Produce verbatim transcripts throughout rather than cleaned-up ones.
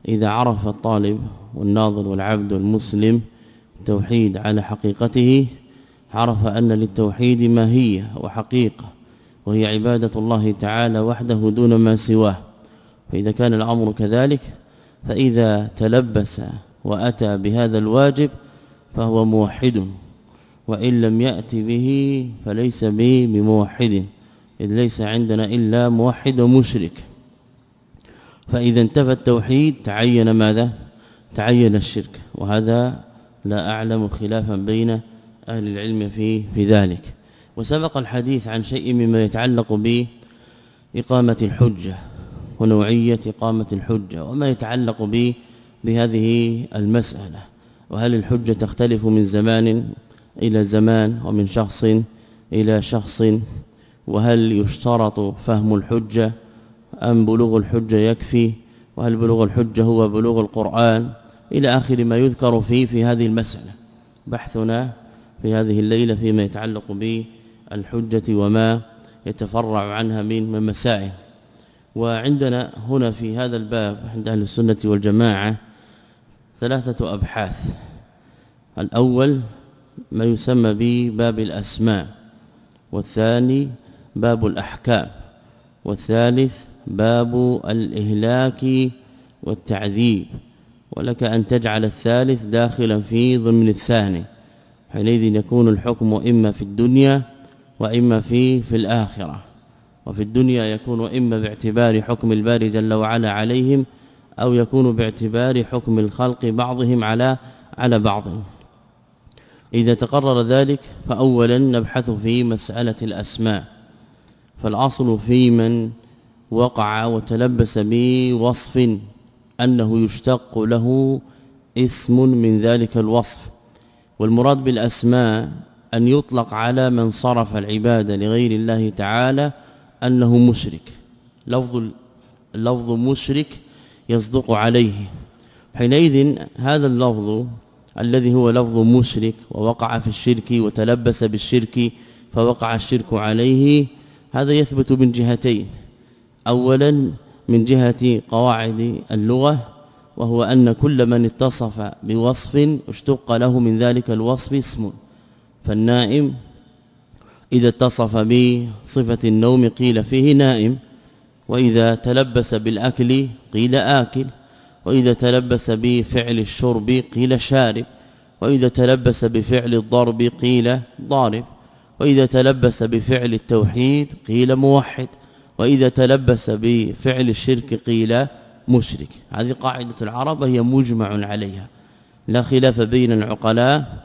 إذا عرف الطالب والناظر والعبد والمسلم التوحيد على حقيقته عرف أن للتوحيد ماهية وحقيقة، وهي عبادة الله تعالى وحده دون ما سواه. فإذا كان الأمر كذلك، فإذا تلبس وأتى بهذا الواجب فهو موحد، وإن لم يأتي به فليس به بموحد، إذ ليس عندنا إلا موحد ومشرك. فإذا انتفى التوحيد تعين ماذا؟ تعين الشرك، وهذا لا أعلم خلافا بين أهل العلم في في ذلك. وسبق الحديث عن شيء مما يتعلق بإقامة الحجة ونوعية إقامة الحجة وما يتعلق به بهذه المسألة، وهل الحجة تختلف من زمان إلى زمان ومن شخص إلى شخص، وهل يشترط فهم الحجة أم بلوغ الحجة يكفي، وهل بلوغ الحجة هو بلوغ القرآن، إلى آخر ما يذكر فيه في هذه المسألة. بحثنا في هذه الليلة فيما يتعلق بالحجة وما يتفرع عنها من مسائل. وعندنا هنا في هذا الباب عند أهل السنة والجماعة ثلاثة أبحاث. الأول ما يسمى بباب الأسماء، والثاني باب الأحكام، والثالث باب الإهلاك والتعذيب، ولك أن تجعل الثالث داخلا في ضمن الثاني، حينئذ يكون الحكم إما في الدنيا وإما في في الآخرة. وفي الدنيا يكون إما باعتبار حكم الباري جل وعلا عليهم، أو يكون باعتبار حكم الخلق بعضهم على على بعض. إذا تقرر ذلك فأولا نبحث في مسألة الأسماء. فالأصل في من وقع وتلبس بوصف أنه يشتق له اسم من ذلك الوصف، والمراد بالأسماء أن يطلق على من صرف العبادة لغير الله تعالى أنه مشرك. لفظ اللفظ مشرك يصدق عليه، حينئذ هذا اللفظ الذي هو لفظ مشرك ووقع في الشرك وتلبس بالشرك فوقع الشرك عليه، هذا يثبت من جهتين. أولا من جهة قواعد اللغة، وهو أن كل من اتصف بوصف اشتق له من ذلك الوصف اسم. فالنائم إذا اتصف بصفة النوم قيل فيه نائم، وإذا تلبس بالأكل قيل آكل، وإذا تلبس بفعل الشرب قيل شارب، وإذا تلبس بفعل الضرب قيل ضارب، وإذا تلبس بفعل التوحيد قيل موحد، وإذا تلبس بفعل الشرك قيل مشرك. هذه قاعدة العرب هي مجمع عليها، لا خلاف بين العقلاء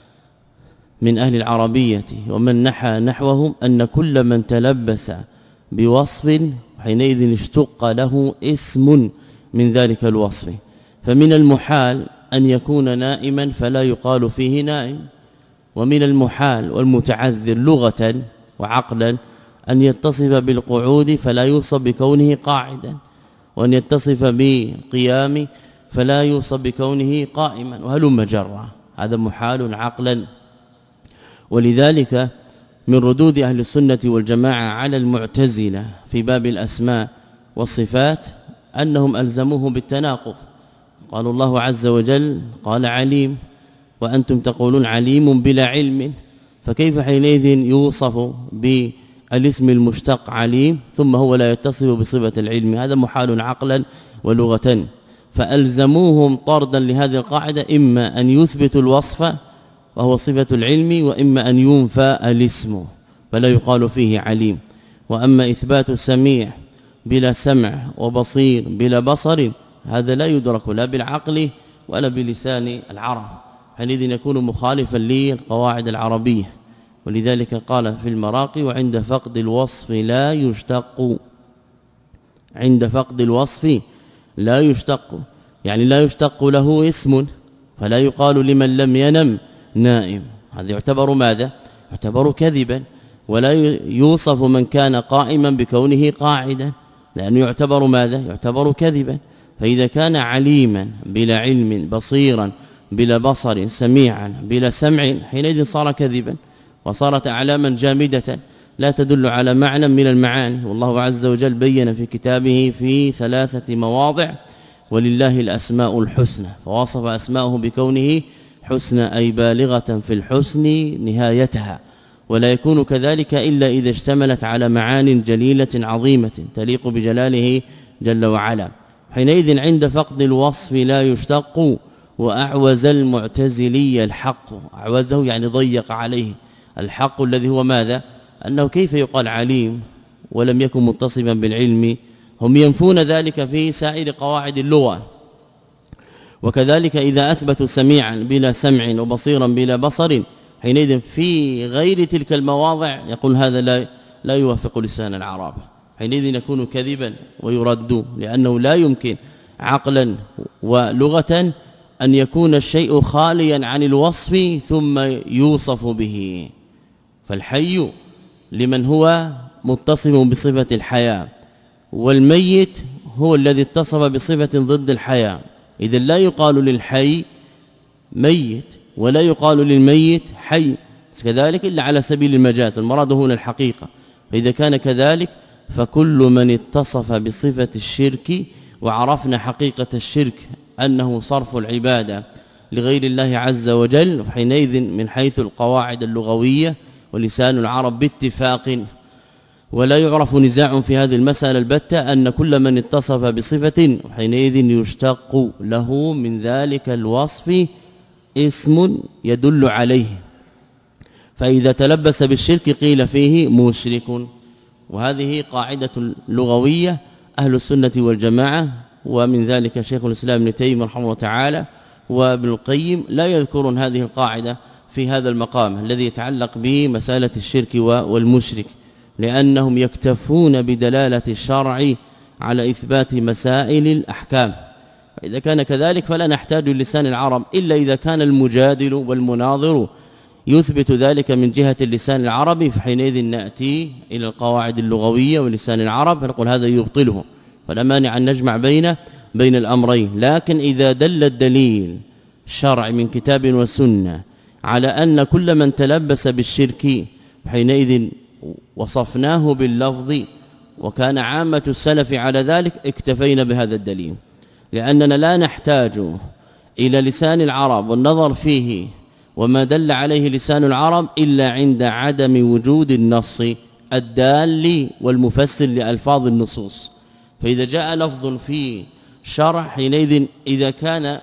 من أهل العربية ومن نحى نحوهم أن كل من تلبس بوصف حينئذ اشتق له اسم من ذلك الوصف. فمن المحال أن يكون نائما فلا يقال فيه نائم، ومن المحال والمتعذر لغة وعقلا أن يتصف بالقعود فلا يوصف بكونه قاعدا، وأن يتصف بالقيام فلا يوصف بكونه قائما، وهلم جرا. هذا محال عقلا. ولذلك من ردود أهل السنة والجماعة على المعتزلة في باب الأسماء والصفات أنهم ألزموه بالتناقض. قالوا الله عز وجل قال عليم، وأنتم تقولون عليم بلا علم، فكيف حينئذ يوصف بالاسم المشتق عليم ثم هو لا يتصف بصفة العلم؟ هذا محال عقلا ولغة. فألزموهم طردا لهذه القاعدة، إما أن يثبتوا الوصف وهو صفة العلم، وإما أن ينفى الاسم فلا يقال فيه عليم. وأما إثبات السميع بلا سمع وبصير بلا بصر هذا لا يدرك لا بالعقل ولا بلسان العرب، حينئذ يكون مخالفا للقواعد العربية. ولذلك قال في المراقي وعند فقد الوصف لا يشتق، عند فقد الوصف لا يشتق، يعني لا يشتق له اسم، فلا يقال لمن لم ينم نائم، هذا يعتبر ماذا؟ يعتبر كذبا. ولا يوصف من كان قائما بكونه قاعدا، لأنه يعتبر ماذا؟ يعتبر كذبا. فإذا كان عليما بلا علم، بصيرا بلا بصر، سميعا بلا سمع، حينئذ صار كذبا، وصارت أعلاما جامدة لا تدل على معنى من المعاني. والله عز وجل بين في كتابه في ثلاثة مواضع ولله الأسماء الحسنى، فوصف أسماءه بكونه حسنى أي بالغة في الحسن نهايتها، ولا يكون كذلك إلا إذا اشتملت على معان جليلة عظيمة تليق بجلاله جل وعلا. حينئذ عند فقد الوصف لا يشتق، وأعوز المعتزلي الحق، أعوزه يعني ضيق عليه الحق الذي هو ماذا؟ أنه كيف يقال عليم ولم يكن متصفا بالعلم؟ هم ينفون ذلك في سائر قواعد اللغة. وكذلك إذا أثبتوا سميعا بلا سمع وبصيرا بلا بصر، حينئذ في غير تلك المواضع يقول هذا لا لا يوافق لسان العرب، حينئذ يكون كذبا ويرد، لأنه لا يمكن عقلا ولغة أن يكون الشيء خاليا عن الوصف ثم يوصف به. فالحي لمن هو متصف بصفة الحياة، والميت هو الذي اتصف بصفة ضد الحياة. إذا لا يقال للحي ميت ولا يقال للميت حي كذلك إلا على سبيل المجاز، المراد هنا الحقيقة. فإذا كان كذلك فكل من اتصف بصفة الشرك، وعرفنا حقيقة الشرك أنه صرف العبادة لغير الله عز وجل، حينئذ من حيث القواعد اللغوية ولسان العرب باتفاق ولا يعرف نزاع في هذه المسألة البتة أن كل من اتصف بصفة حينئذ يشتق له من ذلك الوصف اسم يدل عليه. فإذا تلبس بالشرك قيل فيه مشرك، وهذه قاعدة لغوية أهل السنة والجماعة، ومن ذلك شيخ الإسلام ابن تيمية رحمه الله تعالى وابن القيم لا يذكرون هذه القاعدة في هذا المقام الذي يتعلق بمسألة الشرك والمشرك، لأنهم يكتفون بدلالة الشرع على إثبات مسائل الأحكام. فإذا كان كذلك فلا نحتاج للسان العرب إلا إذا كان المجادل والمناظر يثبت ذلك من جهة اللسان العربي، فحينئذ نأتي إلى القواعد اللغوية ولسان العرب فنقول هذا يبطله، فلا مانع أن نجمع بين بين الأمرين. لكن إذا دل الدليل الشرع من كتاب وسنة على أن كل من تلبس بالشرك حينئذ وصفناه باللفظ، وكان عامة السلف على ذلك، اكتفينا بهذا الدليل، لأننا لا نحتاج إلى لسان العرب والنظر فيه وما دل عليه لسان العرب إلا عند عدم وجود النص الدال والمفسر لألفاظ النصوص. فإذا جاء لفظ في شرح حينئذ إذا كان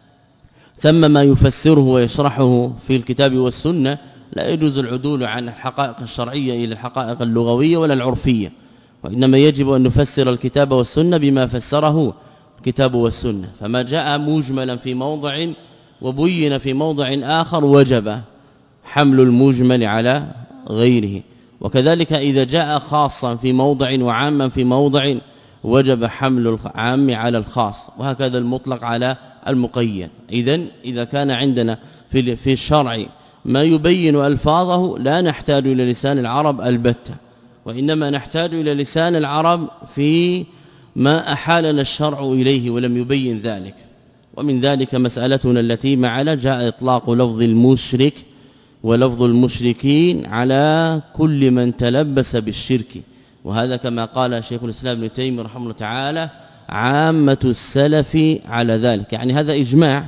ثم ما يفسره ويشرحه في الكتاب والسنة لا يجوز العدول عن الحقائق الشرعية إلى الحقائق اللغوية ولا العرفية، وإنما يجب أن نفسر الكتاب والسنة بما فسره الكتاب والسنة. فما جاء مجملا في موضع وبين في موضع آخر وجب حمل المجمل على غيره، وكذلك إذا جاء خاصا في موضع وعاما في موضع وجب حمل العام على الخاص، وهكذا المطلق على المقيد. إذن إذا كان عندنا في في الشرع ما يبين ألفاظه لا نحتاج إلى لسان العرب البتة، وإنما نحتاج إلى لسان العرب في ما أحالنا الشرع إليه ولم يبين ذلك. ومن ذلك مسألتنا التي معنا جاء إطلاق لفظ المشرك ولفظ المشركين على كل من تلبس بالشرك، وهذا كما قال شيخ الإسلام ابن تيمية رحمه الله تعالى عامة السلف على ذلك، يعني هذا إجماع،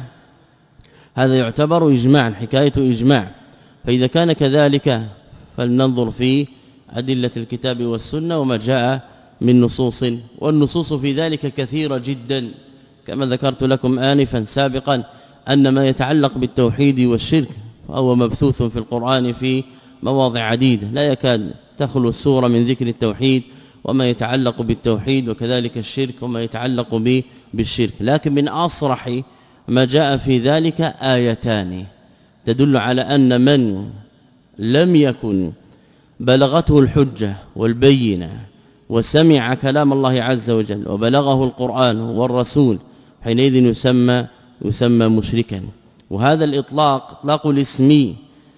هذا يعتبر إجماعا، حكاية إجماع. فإذا كان كذلك فلننظر في أدلة الكتاب والسنة وما جاء من نصوص، والنصوص في ذلك كثيرة جدا، كما ذكرت لكم آنفا سابقا أن ما يتعلق بالتوحيد والشرك فهو مبثوث في القرآن في مواضع عديدة، لا يكاد تخلو السورة من ذكر التوحيد وما يتعلق بالتوحيد، وكذلك الشرك وما يتعلق به بالشرك. لكن من أصرح ما جاء في ذلك آيتان تدل على أن من لم يكن بلغته الحجة والبينة وسمع كلام الله عز وجل وبلغه القرآن والرسول حينئذ يسمى يسمى مشركا. وهذا الإطلاق إطلاق الاسم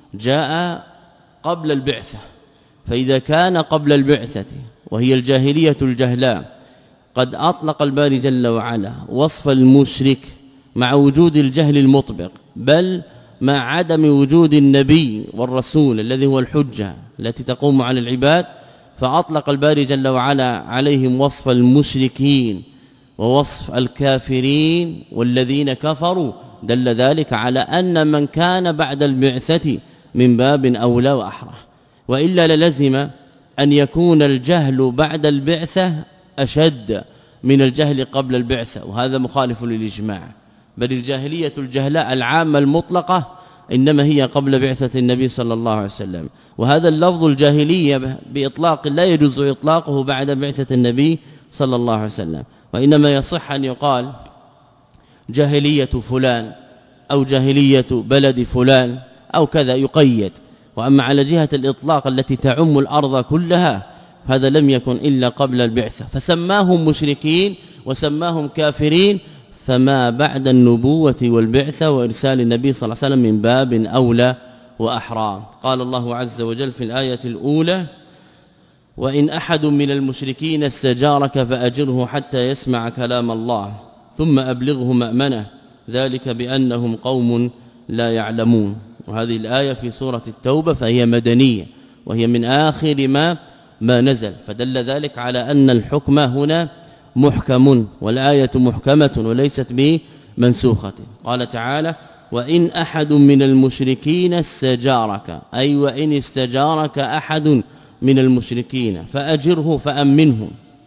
جاء قبل البعثة، فإذا كان قبل البعثة وهي الجاهلية الجهلاء قد أطلق الباري جل وعلا وصف المشرك مع وجود الجهل المطبق، بل مع عدم وجود النبي والرسول الذي هو الحجة التي تقوم على العباد، فأطلق الباري جل وعلا عليهم وصف المشركين ووصف الكافرين والذين كفروا دل ذلك على أن من كان بعد البعثة من باب أولى وأحرى، وإلا للزم أن يكون الجهل بعد البعثة أشد من الجهل قبل البعثة، وهذا مخالف للإجماع، بل الجاهلية الجهلاء العامة المطلقة إنما هي قبل بعثة النبي صلى الله عليه وسلم، وهذا اللفظ الجاهلية بإطلاق لا يجوز إطلاقه بعد بعثة النبي صلى الله عليه وسلم، وإنما يصح أن يقال جاهلية فلان أو جاهلية بلد فلان أو كذا يقيد. وأما على جهة الإطلاق التي تعم الأرض كلها هذا لم يكن إلا قبل البعثة، فسماهم مشركين وسماهم كافرين، فما بعد النبوة والبعثة وإرسال النبي صلى الله عليه وسلم من باب أولى وأحرى. قال الله عز وجل في الآية الأولى: وإن أحد من المشركين استجارك فأجره حتى يسمع كلام الله ثم أبلغه مأمنه ذلك بأنهم قوم لا يعلمون. وهذه الآية في سورة التوبة فهي مدنية وهي من آخر ما ما نزل، فدل ذلك على أن الحكم هنا محكم والآية محكمة وليست بمنسوخة. قال تعالى: وإن أحد من المشركين استجارك، أي وإن استجارك أحد من المشركين فأجره فأمنه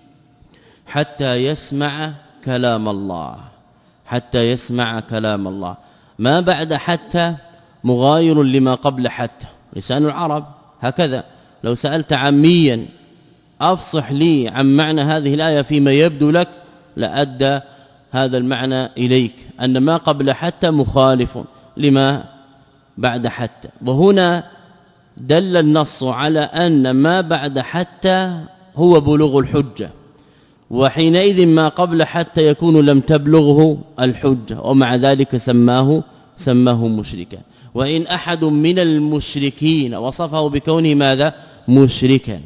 حتى يسمع كلام الله، حتى يسمع كلام الله. ما بعد حتى مغاير لما قبل حتى، لسان العرب هكذا. لو سألت عاميا أفصح لي عن معنى هذه الآية فيما يبدو لك لأدى هذا المعنى إليك، أن ما قبل حتى مخالف لما بعد حتى. وهنا دل النص على أن ما بعد حتى هو بلوغ الحجة، وحينئذ ما قبل حتى يكون لم تبلغه الحجة، ومع ذلك سماه سماه مشركا. وإن أحد من المشركين وصفه بكونه ماذا؟ مشركا،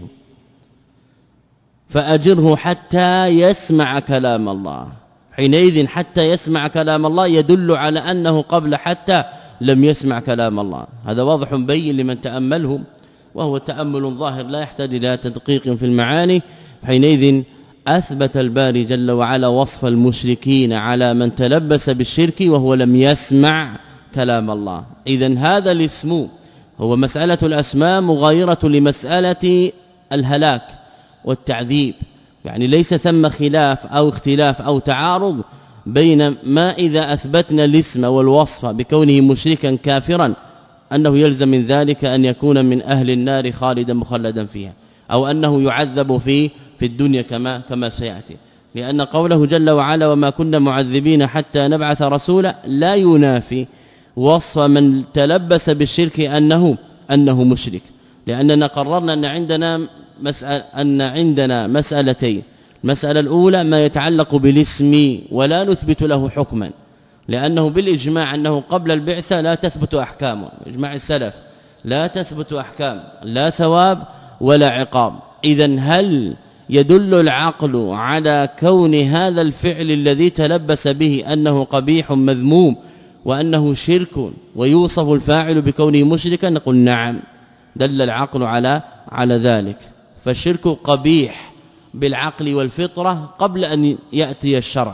فأجره حتى يسمع كلام الله. حينئذ حتى يسمع كلام الله يدل على أنه قبل حتى لم يسمع كلام الله، هذا واضح بين لمن تأمله، وهو تأمل ظاهر لا يحتاج إلى تدقيق في المعاني. حينئذ أثبت الباري جل وعلا وصف المشركين على من تلبس بالشرك وهو لم يسمع كلام الله. إذن هذا الاسم هو مسألة الأسماء مغايرة لمسألة الهلاك والتعذيب، يعني ليس ثم خلاف أو اختلاف أو تعارض بين ما إذا أثبتنا الاسم والوصف بكونه مشركا كافرا أنه يلزم من ذلك أن يكون من أهل النار خالدا مخلدا فيها، أو أنه يعذب في في الدنيا كما كما سيأتي، لأن قوله جل وعلا وما كنا معذبين حتى نبعث رسولا لا ينافي وصف من تلبس بالشرك أنه أنه مشرك، لأننا قررنا أن عندنا مسألة أن عندنا مسألتين. المسألة الأولى ما يتعلق بالاسم ولا نثبت له حكما، لأنه بالإجماع أنه قبل البعثة لا تثبت أحكامه، إجماع السلف لا تثبت أحكام لا ثواب ولا عقاب. إذن هل يدل العقل على كون هذا الفعل الذي تلبس به أنه قبيح مذموم وأنه شرك ويوصف الفاعل بكونه مشركا؟ نقول نعم، دل العقل على على ذلك. فالشرك قبيح بالعقل والفطرة قبل أن يأتي الشرع،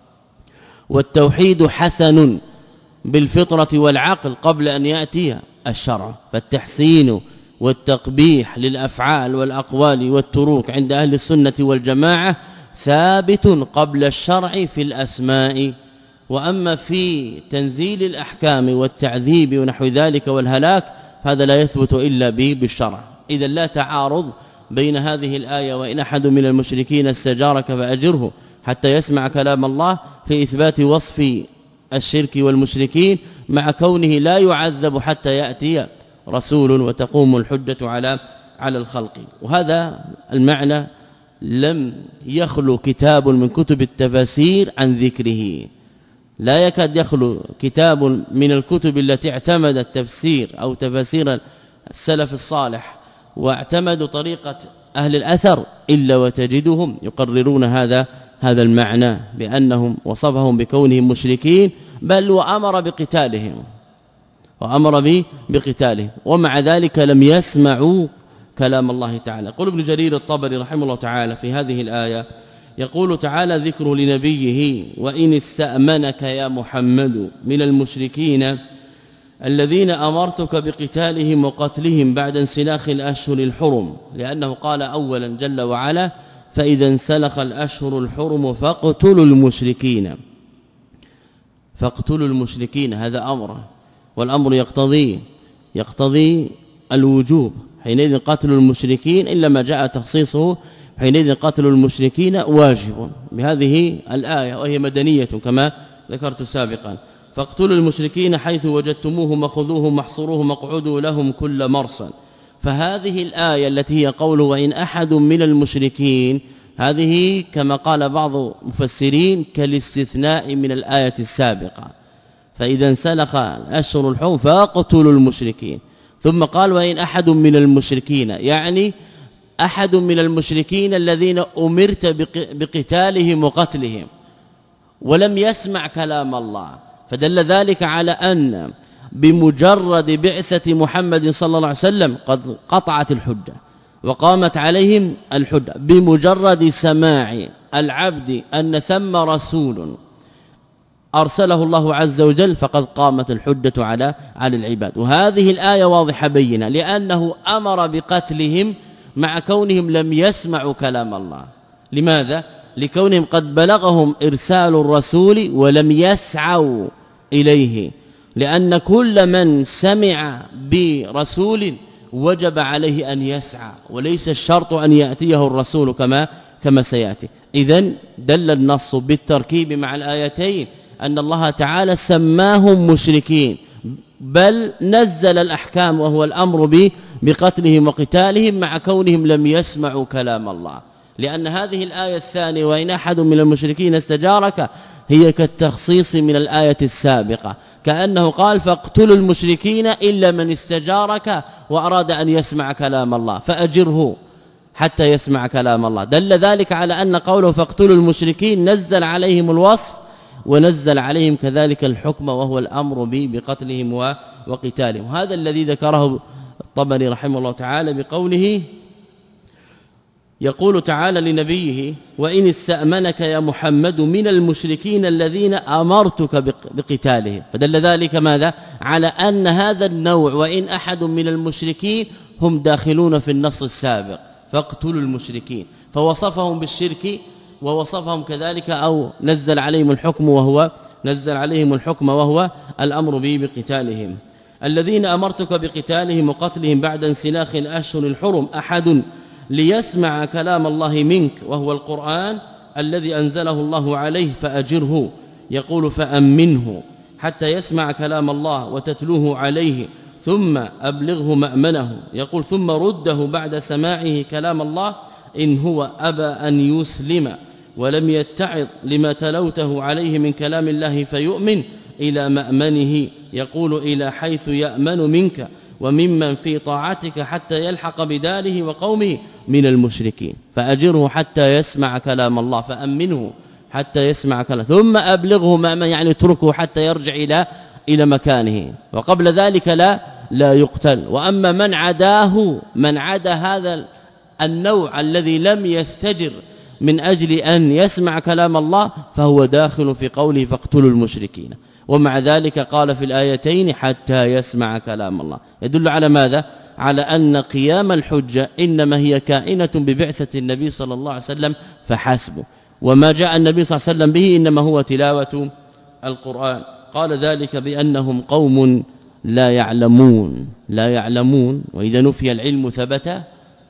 والتوحيد حسن بالفطرة والعقل قبل أن يأتي الشرع. فالتحسين والتقبيح للأفعال والأقوال والتروك عند أهل السنة والجماعة ثابت قبل الشرع في الأسماء، وأما في تنزيل الأحكام والتعذيب ونحو ذلك والهلاك هذا لا يثبت إلا به بالشرع. إذا لا تعارض بين هذه الآية وإن أحد من المشركين استجارك فأجره حتى يسمع كلام الله في إثبات وصف الشرك والمشركين مع كونه لا يعذب حتى يأتي رسول وتقوم الحجة على على الخلق. وهذا المعنى لم يخلو كتاب من كتب التفاسير عن ذكره، لا يكاد يخلو كتاب من الكتب التي اعتمدت تفسير أو تفاسير السلف الصالح واعتمدوا طريقة أهل الأثر إلا وتجدهم يقررون هذا هذا المعنى بأنهم وصفهم بكونهم مشركين، بل وأمر بقتالهم وأمر به بقتالهم، ومع ذلك لم يسمعوا كلام الله تعالى. قل ابن جرير الطبري رحمه الله تعالى في هذه الآية يقول تعالى ذكر لنبيه وإن استأمنك يا محمد من المشركين الذين أمرتك بقتالهم وقتلهم بعد انسلاخ الأشهر الحرم، لأنه قال أولا جل وعلا فإذا انسلخ الأشهر الحرم فاقتلوا المشركين فاقتلوا المشركين، هذا أمر، والأمر يقتضي يقتضي الوجوب، حينئذ قتل المشركين إلا ما جاء تخصيصه، حينئذ قتل المشركين واجب بهذه الآية وهي مدنية كما ذكرت سابقا. فاقتلوا المشركين حيث وجدتموهم وخذوهم واحصروهم واقعدوا لهم كل مرصد. فهذه الآية التي هي قوله وإن أحد من المشركين، هذه كما قال بعض المفسرين كالاستثناء من الآية السابقة، فإذا انسلخ الأشهر الحرم فاقتلوا المشركين، ثم قال وإن أحد من المشركين، يعني أحد من المشركين الذين أمرت بقتالهم وقتلهم ولم يسمع كلام الله، فدل ذلك على أن بمجرد بعثة محمد صلى الله عليه وسلم قد قطعت الحجة وقامت عليهم الحجة، بمجرد سماع العبد أن ثم رسول أرسله الله عز وجل فقد قامت الحجة على على العباد. وهذه الآية واضحة بينة، لأنه أمر بقتلهم مع كونهم لم يسمعوا كلام الله. لماذا؟ لكونهم قد بلغهم إرسال الرسول ولم يسعوا إليه، لأن كل من سمع برسول وجب عليه أن يسعى، وليس الشرط أن يأتيه الرسول كما كما سيأتي. إذن دل النص بالتركيب مع الآيتين أن الله تعالى سماهم مشركين، بل نزل الأحكام وهو الأمر بقتلهم وقتالهم مع كونهم لم يسمعوا كلام الله، لأن هذه الآية الثانية وإن أحد من المشركين استجارك هي كالتخصيص من الآية السابقة، كأنه قال فاقتلوا المشركين إلا من استجارك وأراد أن يسمع كلام الله فأجره حتى يسمع كلام الله. دل ذلك على أن قوله فاقتلوا المشركين نزل عليهم الوصف ونزل عليهم كذلك الحكم وهو الأمر بقتلهم وقتالهم. هذا الذي ذكره الطبري رحمه الله تعالى بقوله يقول تعالى لنبيه وإن استأمنك يا محمد من المشركين الذين أمرتك بقتالهم، فدل ذلك ماذا؟ على أن هذا النوع وإن أحد من المشركين هم داخلون في النص السابق فاقتلوا المشركين، فوصفهم بالشرك ووصفهم كذلك أو نزل عليهم الحكم وهو نزل عليهم الحكم وهو الأمر به بقتالهم. الذين أمرتك بقتالهم وقتلهم بعد انسلاخ الأشهر الحرم أحد ليسمع كلام الله منك وهو القرآن الذي أنزله الله عليه فأجره، يقول فأمنه حتى يسمع كلام الله وتتلوه عليه ثم أبلغه مأمنه، يقول ثم رده بعد سماعه كلام الله إن هو أبى أن يسلم ولم يتعظ لما تلوته عليه من كلام الله فيؤمن إلى مأمنه، يقول إلى حيث يأمن منك وممن في طاعتك حتى يلحق بداره وقومه من المشركين، فأجره حتى يسمع كلام الله، فأمنه حتى يسمع كلام ثم أبلغه مأمن، يعني اتركه حتى يرجع إلى إلى مكانه، وقبل ذلك لا لا يقتل. وأما من عداه من عدا هذا النوع الذي لم يستجر من أجل أن يسمع كلام الله فهو داخل في قوله فاقتلوا المشركين، ومع ذلك قال في الآيتين حتى يسمع كلام الله، يدل على ماذا؟ على أن قيام الحجة إنما هي كائنة ببعثة النبي صلى الله عليه وسلم فحسب، وما جاء النبي صلى الله عليه وسلم به إنما هو تلاوة القرآن. قال ذلك بأنهم قوم لا يعلمون لا يعلمون وإذا نفي العلم ثبت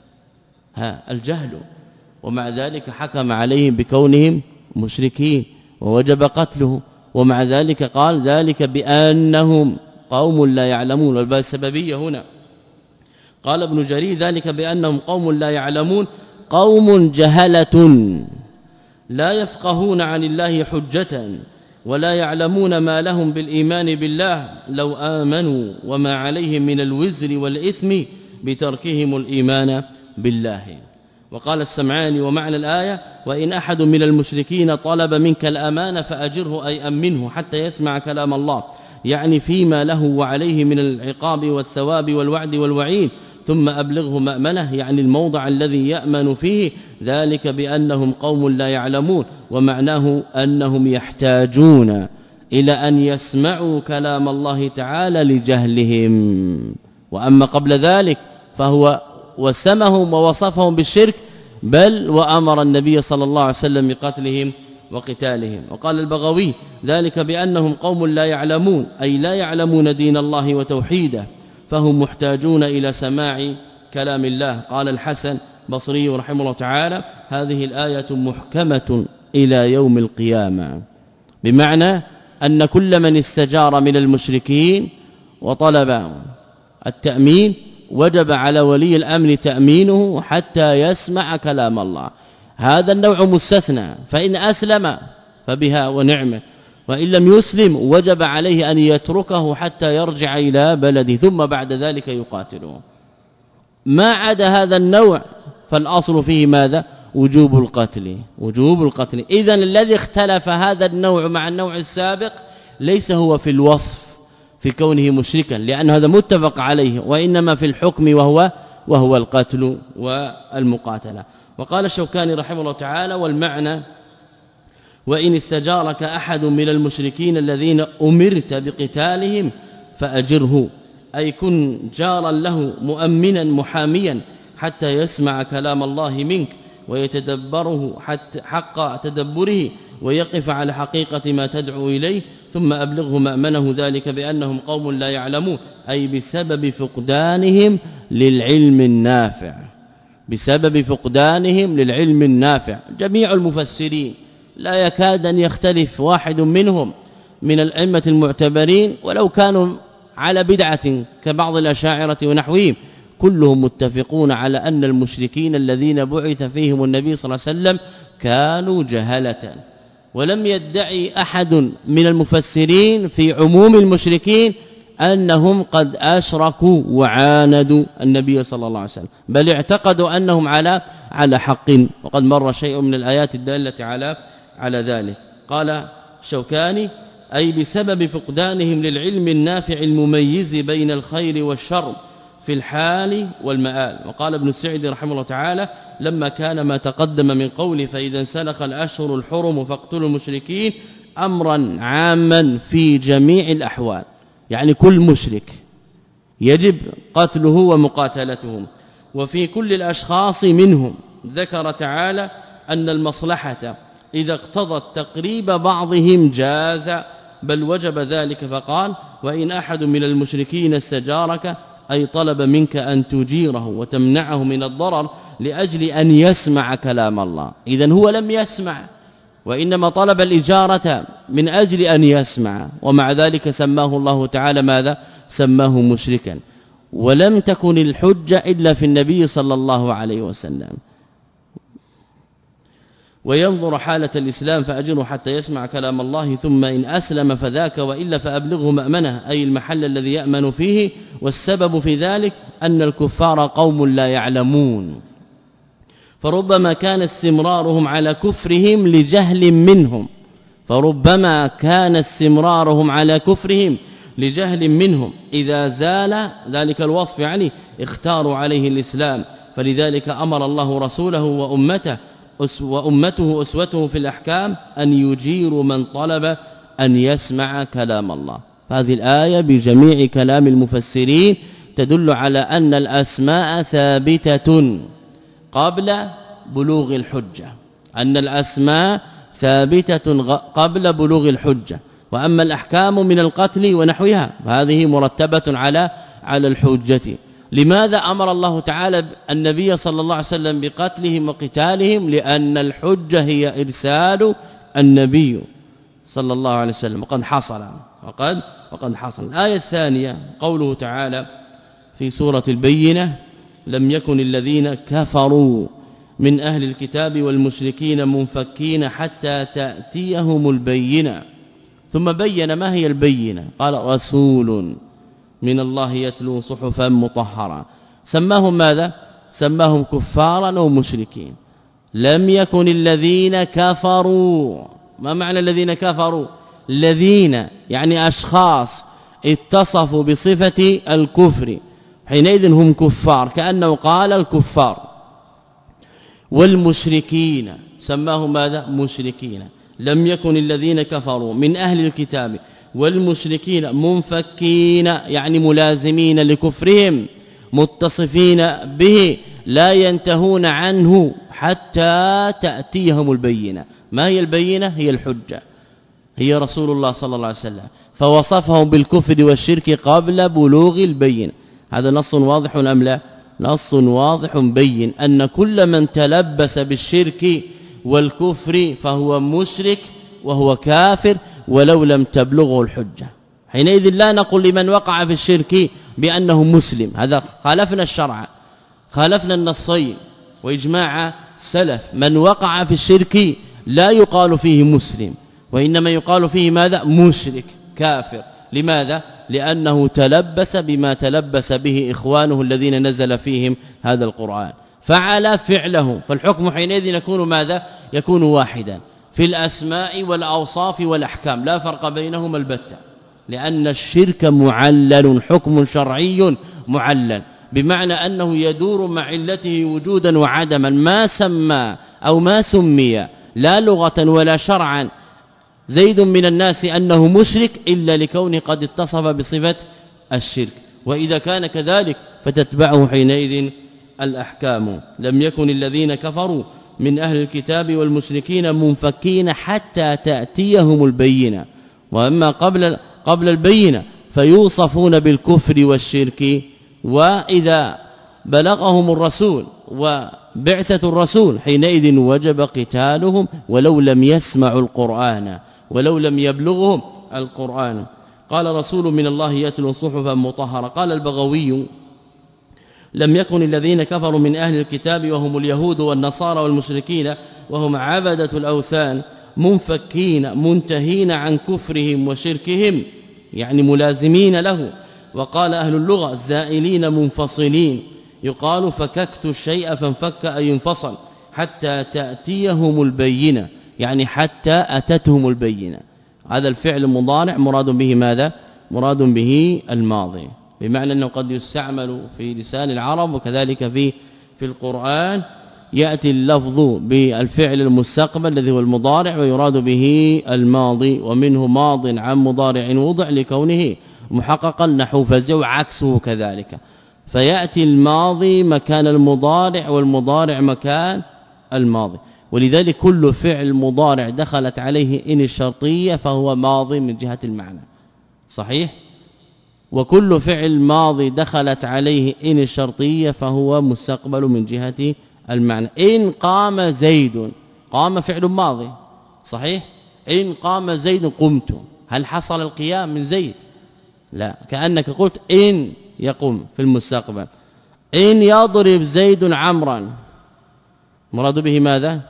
ها الجهل، ومع ذلك حكم عليهم بكونهم مشركين ووجب قتله، ومع ذلك قال ذلك بأنهم قوم لا يعلمون، والباء السببية هنا. قال ابن جرير ذلك بأنهم قوم لا يعلمون قوم جهلة لا يفقهون عن الله حجة ولا يعلمون ما لهم بالإيمان بالله لو آمنوا وما عليهم من الوزر والإثم بتركهم الإيمان بالله. وقال السمعاني ومعنى الآية وإن أحد من المشركين طلب منك الأمانة فأجره أي أمنه حتى يسمع كلام الله، يعني فيما له وعليه من العقاب والثواب والوعد والوعيد، ثم أبلغه مأمنه يعني الموضع الذي يأمن فيه، ذلك بأنهم قوم لا يعلمون، ومعناه أنهم يحتاجون إلى أن يسمعوا كلام الله تعالى لجهلهم. وأما قبل ذلك فهو وسمهم ووصفهم بالشرك، بل وأمر النبي صلى الله عليه وسلم بقتلهم وقتالهم. وقال البغوي ذلك بأنهم قوم لا يعلمون، أي لا يعلمون دين الله وتوحيده، فهم محتاجون إلى سماع كلام الله. قال الحسن البصري رحمه الله تعالى: هذه الآية محكمة إلى يوم القيامة، بمعنى أن كل من استجار من المشركين وطلب التأمين وجب على ولي الأمر تأمينه حتى يسمع كلام الله. هذا النوع مستثنى، فإن أسلم فبها ونعمه، وإن لم يسلم وجب عليه أن يتركه حتى يرجع إلى بلده ثم بعد ذلك يقاتله. ما عدا هذا النوع فالأصل فيه ماذا؟ وجوب القتل وجوب القتل. إذن الذي اختلف هذا النوع مع النوع السابق ليس هو في الوصف في كونه مشركا، لأن هذا متفق عليه، وإنما في الحكم وهو وهو القتل والمقاتلة. وقال الشوكاني رحمه الله تعالى: والمعنى وإن استجارك أحد من المشركين الذين أمرت بقتالهم فأجره، أي كن جارا له مؤمنا محاميا حتى يسمع كلام الله منك ويتدبره حتى حق تدبره ويقف على حقيقة ما تدعو إليه، ثم أبلغه مأمنه، ذلك بأنهم قوم لا يعلمون، أي بسبب فقدانهم للعلم النافع بسبب فقدانهم للعلم النافع. جميع المفسرين لا يكاد أن يختلف واحد منهم من الأئمة المعتبرين ولو كانوا على بدعة كبعض الأشاعرة ونحوهم، كلهم متفقون على أن المشركين الذين بعث فيهم النبي صلى الله عليه وسلم كانوا جهلة. ولم يدعي أحد من المفسرين في عموم المشركين أنهم قد أشركوا وعاندوا النبي صلى الله عليه وسلم، بل اعتقدوا أنهم على على حق، وقد مر شيء من الآيات الدالة على على ذلك. قال الشوكاني: أي بسبب فقدانهم للعلم النافع المميز بين الخير والشر في الحال والمآل. وقال ابن السعدي رحمه الله تعالى: لما كان ما تقدم من قوله فإذا انسلخ الأشهر الحرم فاقتلوا المشركين أمرا عاما في جميع الأحوال، يعني كل مشرك يجب قتله ومقاتلتهم، وفي كل الأشخاص منهم. ذكر تعالى أن المصلحة إذا اقتضت تقريب بعضهم جاز، بل وجب ذلك، فقال: وإن أحد من المشركين استجارك، أي طلب منك أن تجيره وتمنعه من الضرر لأجل أن يسمع كلام الله. إذن هو لم يسمع، وإنما طلب الإجارة من أجل أن يسمع، ومع ذلك سماه الله تعالى ماذا؟ سماه مشركا. ولم تكن الحجة إلا في النبي صلى الله عليه وسلم. وينظر حالة الإسلام فأجره حتى يسمع كلام الله، ثم إن أسلم فذاك، وإلا فأبلغه مأمنه، أي المحل الذي يأمن فيه. والسبب في ذلك أن الكفار قوم لا يعلمون، فربما كان استمرارهم على كفرهم لجهل منهم فربما كان استمرارهم على كفرهم لجهل منهم إذا زال ذلك الوصف يعني اختاروا عليه الإسلام. فلذلك أمر الله رسوله وأمته وأمته أسوته في الأحكام أن يجيروا من طلب أن يسمع كلام الله. هذه الآية بجميع كلام المفسرين تدل على أن الأسماء ثابتة قبل بلوغ الحجة، أن الأسماء ثابتة قبل بلوغ الحجة، وأما الأحكام من القتل ونحوها فهذه مرتبة على على الحجة. لماذا أمر الله تعالى النبي صلى الله عليه وسلم بقتلهم وقتالهم؟ لأن الحجة هي إرسال النبي صلى الله عليه وسلم، وقد حصل وقد وقد حصل. الآية الثانية قوله تعالى في سورة البينة: لم يكن الذين كفروا من أهل الكتاب والمشركين منفكين حتى تأتيهم البينة. ثم بين ما هي البينة، قال: رسول من الله يتلو صحفا مطهرة. سماهم ماذا؟ سماهم كفارا ومشركين. لم يكن الذين كفروا. ما معنى الذين كفروا؟ الذين يعني أشخاص اتصفوا بصفة الكفر حينئذ هم كفار كأنه قال الكفار. والمشركين سماه ماذا؟ مشركين. لم يكن الذين كفروا من أهل الكتاب والمشركين منفكين يعني ملازمين لكفرهم متصفين به لا ينتهون عنه حتى تأتيهم البينة. ما هي البينة؟ هي الحجة، هي رسول الله صلى الله عليه وسلم، فوصفهم بالكفر والشرك قبل بلوغ البينة. هذا نص واضح أم لا؟ نص واضح بين أن كل من تلبس بالشرك والكفر فهو مشرك وهو كافر ولو لم تبلغه الحجة. حينئذ لا نقول لمن وقع في الشرك بأنه مسلم، هذا خالفنا الشرع، خالفنا النصين وإجماع سلف. من وقع في الشرك لا يقال فيه مسلم، وإنما يقال فيه ماذا؟ مشرك كافر. لماذا؟ لأنه تلبس بما تلبس به إخوانه الذين نزل فيهم هذا القرآن، فعل فعله، فالحكم حينئذ يكون ماذا؟ يكون واحدا في الأسماء والأوصاف والأحكام، لا فرق بينهما البتة، لأن الشرك معلل، حكم شرعي معلل، بمعنى أنه يدور مع علته وجودا وعدما، ما سمى أو ما سمي لا لغة ولا شرعا زيد من الناس أنه مشرك إلا لكونه قد اتصف بصفة الشرك، وإذا كان كذلك فتتبعه حينئذ الأحكام. لم يكن الذين كفروا من أهل الكتاب والمشركين منفكين حتى تأتيهم البينة، وأما قبل قبل البينة فيوصفون بالكفر والشرك، وإذا بلغهم الرسول وبعثة الرسول حينئذ وجب قتالهم ولو لم يسمعوا القرآن، ولو لم يبلغهم القرآن. قال رسول من الله يتلو صحفا مطهرة. قال البغوي لم يكن الذين كفروا من أهل الكتاب وهم اليهود والنصارى والمشركين وهم عبدة الأوثان منفكين منتهين عن كفرهم وشركهم يعني ملازمين له. وقال أهل اللغة زائلين منفصلين، يقال فككت الشيء فانفك أي انفصل حتى تأتيهم البينة، يعني حتى أتتهم البينة. هذا الفعل المضارع مراد به ماذا؟ مراد به الماضي، بمعنى أنه قد يستعمل في لسان العرب وكذلك في في القرآن يأتي اللفظ بالفعل المستقبل الذي هو المضارع ويراد به الماضي، ومنه ماض عن مضارع وضع لكونه محققا نحو فزع عكسه كذلك، فيأتي الماضي مكان المضارع والمضارع مكان الماضي. ولذلك كل فعل مضارع دخلت عليه إن الشرطية فهو ماضي من جهة المعنى، صحيح؟ وكل فعل ماضي دخلت عليه إن الشرطية فهو مستقبل من جهة المعنى. إن قام زيد، قام فعل ماضي، صحيح؟ إن قام زيد قمت، هل حصل القيام من زيد؟ لا، كأنك قلت إن يقوم في المستقبل. إن يضرب زيد عمرا، مراد به ماذا؟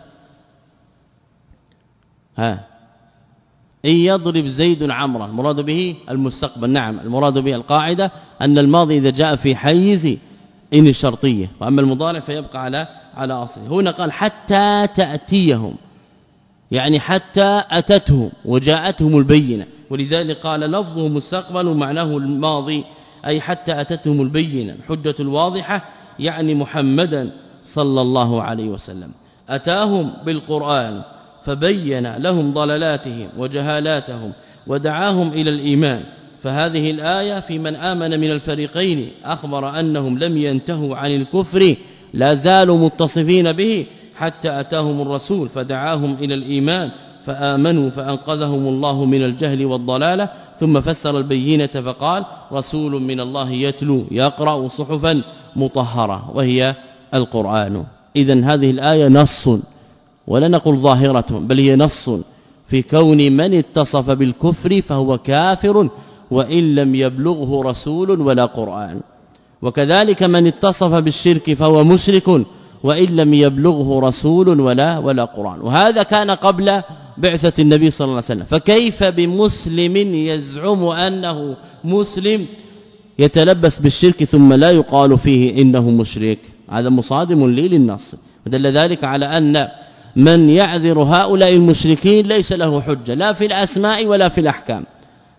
ها إن يضرب زيد عمرا مراد به المستقبل. نعم، المراد به القاعدة أن الماضي إذا جاء في حيز إن الشرطية، وأما المضارع فيبقى على على أصله. هنا قال حتى تأتيهم، يعني حتى أتتهم وجاءتهم البينة، ولذلك قال لفظه مستقبل ومعناه الماضي، أي حتى أتتهم البينة الحجة الواضحة، يعني محمدا صلى الله عليه وسلم. أتاهم بالقرآن فبين لهم ضلالاتهم وجهالاتهم ودعاهم إلى الإيمان. فهذه الآية في من آمن من الفريقين أخبر أنهم لم ينتهوا عن الكفر، لا زالوا متصفين به حتى أتاهم الرسول فدعاهم إلى الإيمان فآمنوا فأنقذهم الله من الجهل والضلالة. ثم فسر البينة فقال رسول من الله يتلو يقرأ صحفا مطهرة وهي القرآن. إذن هذه الآية نص، ولا نقول ظاهرة، بل هي نص في كون من اتصف بالكفر فهو كافر وإن لم يبلغه رسول ولا قرآن، وكذلك من اتصف بالشرك فهو مشرك وإن لم يبلغه رسول ولا ولا قرآن. وهذا كان قبل بعثة النبي صلى الله عليه وسلم، فكيف بمسلم يزعم أنه مسلم يتلبس بالشرك ثم لا يقال فيه إنه مشرك؟ هذا مصادم لي للنص، ودل ذلك على أن من يعذر هؤلاء المشركين ليس له حجة لا في الأسماء ولا في الأحكام،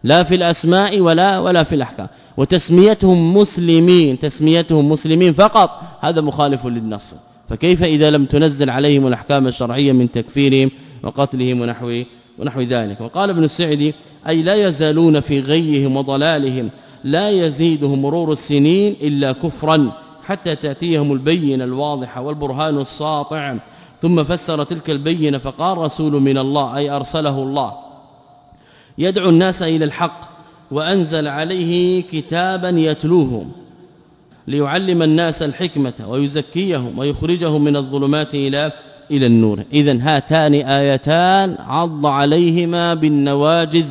لا في الأسماء ولا ولا في الأحكام. وتسميتهم مسلمين تسميتهم مسلمين فقط هذا مخالف للنص. فكيف إذا لم تنزل عليهم الأحكام الشرعية من تكفيرهم وقتلهم ونحو ونحو ذلك. وقال ابن السعدي أي لا يزالون في غيهم وضلالهم لا يزيدهم مرور السنين إلا كفرا حتى تأتيهم البينة الواضحة والبرهان الساطع. ثم فسر تلك البينة فقال رسول من الله أي أرسله الله يدعو الناس إلى الحق وأنزل عليه كتابا يتلوه ليعلم الناس الحكمة ويزكيهم ويخرجهم من الظلمات إلى إلى النور. إذن هاتان آيتان عض عليهما بالنواجذ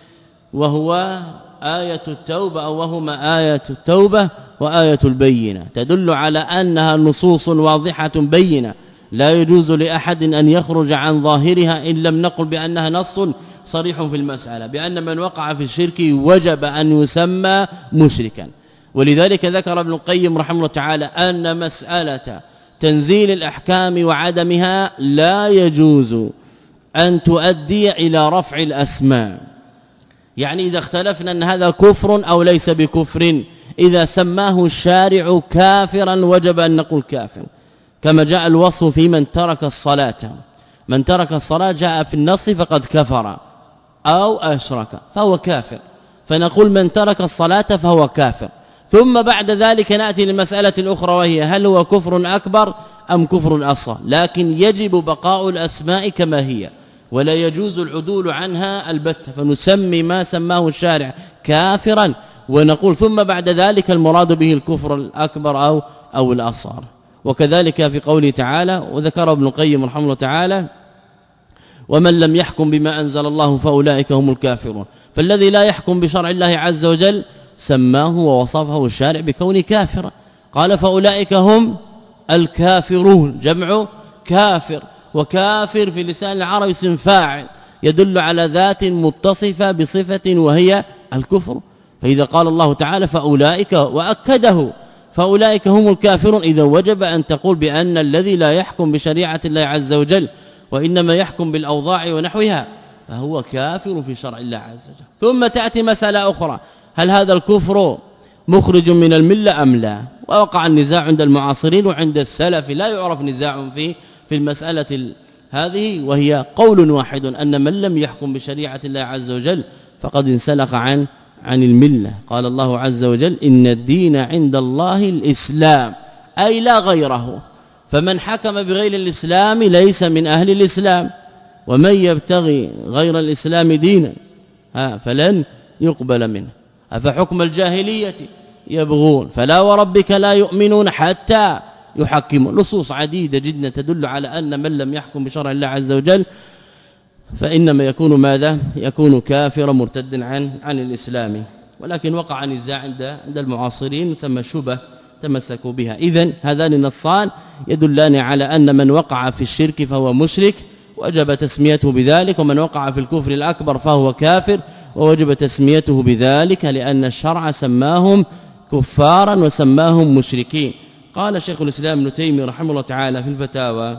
وهو آية التوبة أو وهما آية التوبة وآية البينة تدل على أنها نصوص واضحة بينة لا يجوز لأحد أن يخرج عن ظاهرها إن لم نقل بأنها نص صريح في المسألة بأن من وقع في الشرك وجب أن يسمى مشركا. ولذلك ذكر ابن القيم رحمه الله تعالى أن مسألة تنزيل الأحكام وعدمها لا يجوز أن تؤدي إلى رفع الأسماء. يعني إذا اختلفنا أن هذا كفر أو ليس بكفر إذا سماه الشارع كافرا وجب أن نقول كافر كما جاء الوصف في من ترك الصلاة. من ترك الصلاة جاء في النص فقد كفر أو أشرك فهو كافر فنقول من ترك الصلاة فهو كافر. ثم بعد ذلك نأتي للمسألة الأخرى وهي هل هو كفر أكبر أم كفر أصغر. لكن يجب بقاء الأسماء كما هي ولا يجوز العدول عنها البتة فنسمي ما سماه الشارع كافرا ونقول ثم بعد ذلك المراد به الكفر الأكبر أو أو الأصغر. وكذلك في قوله تعالى وذكر ابن القيم رحمه الله تعالى ومن لم يحكم بما أنزل الله فأولئك هم الكافرون. فالذي لا يحكم بشرع الله عز وجل سماه ووصفه الشارع بكونه كافرا قال فأولئك هم الكافرون جمع كافر وكافر في لسان العرب اسم فاعل يدل على ذات متصفة بصفة وهي الكفر. فإذا قال الله تعالى فأولئك وأكده فأولئك هم الكافرون إذا وجب أن تقول بأن الذي لا يحكم بشريعة الله عز وجل وإنما يحكم بالأوضاع ونحوها فهو كافر في شرع الله عز وجل. ثم تأتي مسألة أخرى هل هذا الكفر مخرج من الملة أم لا. ووقع النزاع عند المعاصرين وعند السلف لا يعرف نزاع في في المسألة هذه وهي قول واحد أن من لم يحكم بشريعة الله عز وجل فقد انسلخ عن عن الملة. قال الله عز وجل إن الدين عند الله الإسلام أي لا غيره. فمن حكم بغير الإسلام ليس من أهل الإسلام ومن يبتغي غير الإسلام دينا ها فلن يقبل منه. أفحكم الجاهلية يبغون فلا وربك لا يؤمنون حتى يحكموا. نصوص عديدة جدا تدل على أن من لم يحكم بشرع الله عز وجل فإنما يكون ماذا يكون كافرا مرتدا عن عن الإسلام. ولكن وقع نزاع عند عند المعاصرين ثم شبه تمسكوا بها. إذن هذان النصان يدلان على أن من وقع في الشرك فهو مشرك وجب تسميته بذلك ومن وقع في الكفر الأكبر فهو كافر ووجب تسميته بذلك لأن الشرع سماهم كفارا وسماهم مشركين. قال شيخ الإسلام ابن تيمية رحمه الله تعالى في الفتاوى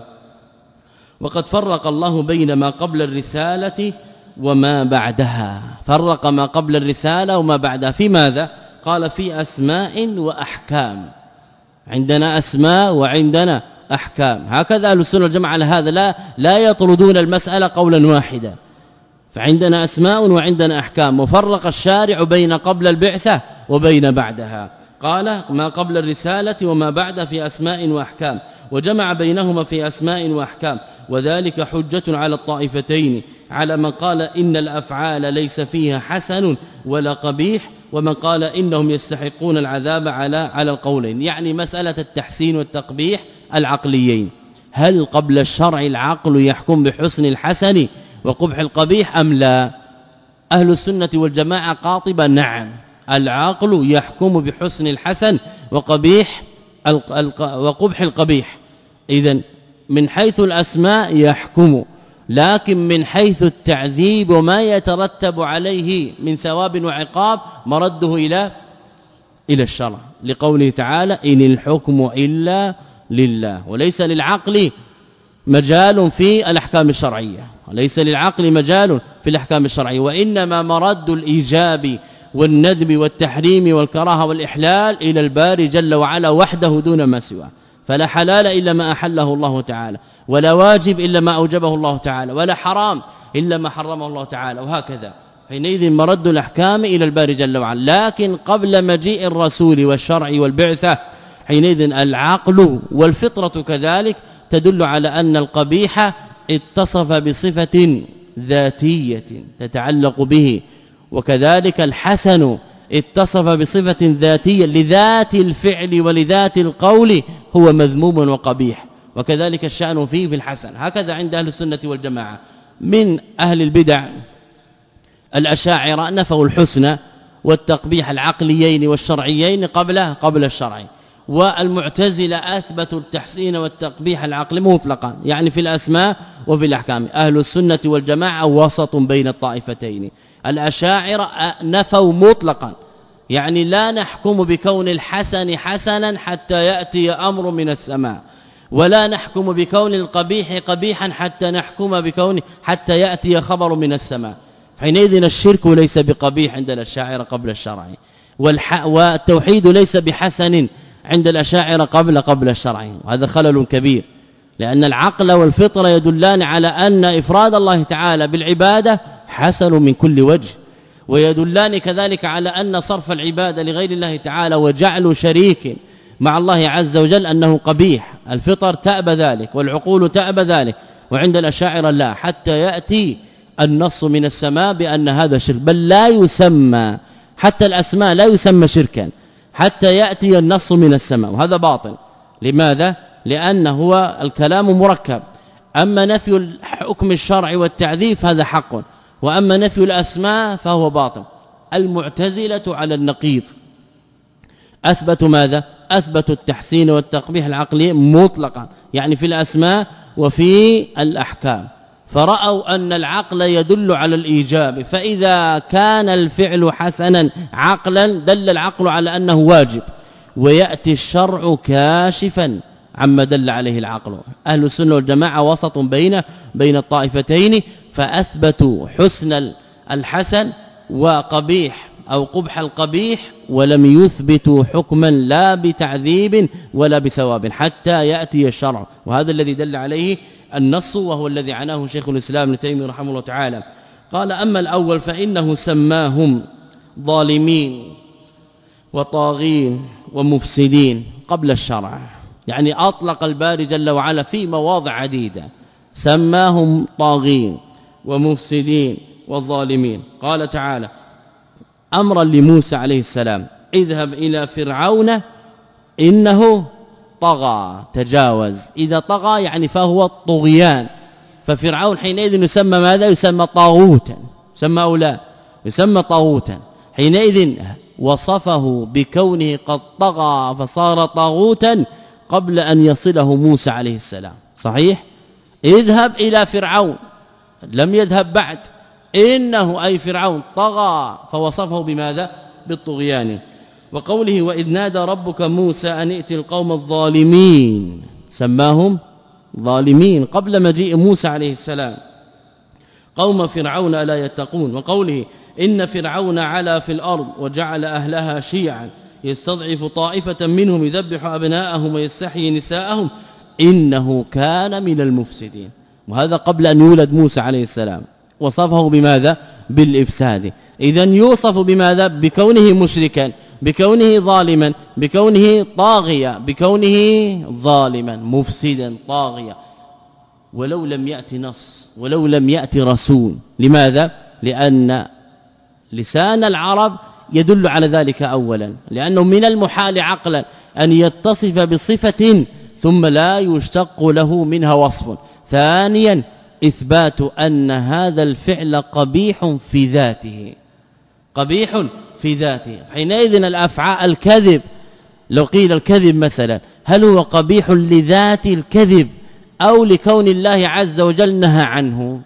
وقد فرق الله بين ما قبل الرسالة وما بعدها. فرق ما قبل الرسالة وما بعدها في ماذا؟ قال في أسماء وأحكام. عندنا أسماء وعندنا أحكام. هكذا أهل السنة والجماعة على هذا لا لا يطردون المسألة قولا واحدا. فعندنا أسماء وعندنا أحكام وفرق الشارع بين قبل البعثة وبين بعدها. قال ما قبل الرسالة وما بعد في أسماء وأحكام وجمع بينهما في أسماء وأحكام وذلك حجة على الطائفتين على من قال إن الأفعال ليس فيها حسن ولا قبيح ومن قال إنهم يستحقون العذاب على على القولين. يعني مسألة التحسين والتقبيح العقليين هل قبل الشرع العقل يحكم بحسن الحسن وقبح القبيح أم لا؟ أهل السنة والجماعة قاطبة نعم العقل يحكم بحسن الحسن وقبيح وقبح القبيح. إذن من حيث الأسماء يحكم لكن من حيث التعذيب وما يترتب عليه من ثواب وعقاب مرده إلى إلى الشرع لقوله تعالى إن الحكم إلا لله وليس للعقل مجال في الأحكام الشرعية. ليس للعقل مجال في الأحكام الشرعية، وإنما مرد الإيجاب والندب والتحريم والكراهه والإحلال إلى الباري جل وعلا وحده دون ما سواه. فلا حلال إلا ما أحله الله تعالى، ولا واجب إلا ما أوجبه الله تعالى، ولا حرام إلا ما حرمه الله تعالى، وهكذا. حينئذ مرد الأحكام إلى الباري جل وعلا. لكن قبل مجيء الرسول والشرع والبعثة حينئذ العقل والفطرة كذلك تدل على أن القبيح اتصف بصفة ذاتية تتعلق به، وكذلك الحسن اتصف بصفة ذاتية لذات الفعل ولذات القول هو مذموم وقبيح، وكذلك الشأن فيه في الحسن. هكذا عند أهل السنة والجماعة. من أهل البدع الأشاعرة نفوا الحسن والتقبيح العقليين والشرعيين قبل قبل الشرع، والمعتزلة أثبتوا التحسين والتقبيح العقلي مطلقا، يعني في الأسماء وفي الأحكام. أهل السنة والجماعة وسط بين الطائفتين. الأشاعرة نفوا مطلقا، يعني لا نحكم بكون الحسن حسنا حتى يأتي أمر من السماء، ولا نحكم بكون القبيح قبيحا حتى نحكم بكونه حتى يأتي خبر من السماء. حينئذ الشرك ليس بقبيح عند الأشاعرة قبل الشرع، والتوحيد ليس بحسن عند الأشاعرة قبل قبل الشرع. وهذا خلل كبير، لأن العقل والفطرة يدلان على أن إفراد الله تعالى بالعبادة حسن من كل وجه، ويدلان كذلك على أن صرف العبادة لغير الله تعالى وجعل شريك مع الله عز وجل أنه قبيح. الفطر تأبى ذلك والعقول تأبى ذلك، وعند الأشاعرة لا، حتى يأتي النص من السماء بأن هذا شرك، بل لا يسمى حتى الأسماء لا يسمى شركا حتى يأتي النص من السماء، وهذا باطل. لماذا؟ لأن هو الكلام مركب. أما نفي الحكم الشرعي والتعذيب هذا حق، وأما نفي الأسماء فهو باطل. المعتزلة على النقيض أثبتوا ماذا؟ أثبتوا التحسين والتقبيح العقلي مطلقا، يعني في الأسماء وفي الأحكام. فرأوا أن العقل يدل على الإيجاب، فإذا كان الفعل حسنا عقلا دل العقل على أنه واجب، ويأتي الشرع كاشفا عما دل عليه العقل. أهل السنة والجماعة وسط بين بين الطائفتين، فأثبتوا حسن الحسن وقبيح أو قبح القبيح، ولم يثبتوا حكما لا بتعذيب ولا بثواب حتى يأتي الشرع. وهذا الذي دل عليه النص، وهو الذي عناه شيخ الإسلام ابن تيمية رحمه الله تعالى. قال: أما الأول فإنه سماهم ظالمين وطاغين ومفسدين قبل الشرع، يعني أطلق الباري جل وعلا في مواضع عديدة، سماهم طاغين ومفسدين والظالمين. قال تعالى أمرا لموسى عليه السلام: اذهب إلى فرعون إنه طغى، تجاوز. إذا طغى يعني فهو الطغيان، ففرعون حينئذ يسمى ماذا؟ يسمى طاغوتا، يسمى أولا يسمى طاغوتا. حينئذ وصفه بكونه قد طغى فصار طاغوتا قبل أن يصله موسى عليه السلام. صحيح؟ اذهب إلى فرعون، لم يذهب بعد، إنه أي فرعون طغى، فوصفه بماذا؟ بالطغيان. وقوله: وإذ نادى ربك موسى أن ائت القوم الظالمين، سماهم ظالمين قبل مجيء موسى عليه السلام، قوم فرعون لا يتقون. وقوله: إن فرعون علا في الأرض وجعل أهلها شيعا يستضعف طائفة منهم يذبح أبناءهم ويستحيي نساءهم إنه كان من المفسدين. وهذا قبل أن يولد موسى عليه السلام، وصفه بماذا؟ بالإفساد. إذن يوصف بماذا؟ بكونه مشركا، بكونه ظالما، بكونه طاغيا، بكونه ظالما مفسدا طاغيا، ولو لم يأتي نص، ولو لم يأتي رسول. لماذا؟ لأن لسان العرب يدل على ذلك أولا، لأنه من المحال عقلا أن يتصف بصفة ثم لا يشتق له منها وصف. ثانيا إثبات أن هذا الفعل قبيح في ذاته، قبيح في ذاته. حينئذ الأفعال الكذب، لو قيل الكذب مثلا، هل هو قبيح لذات الكذب أو لكون الله عز وجل نهى عنه؟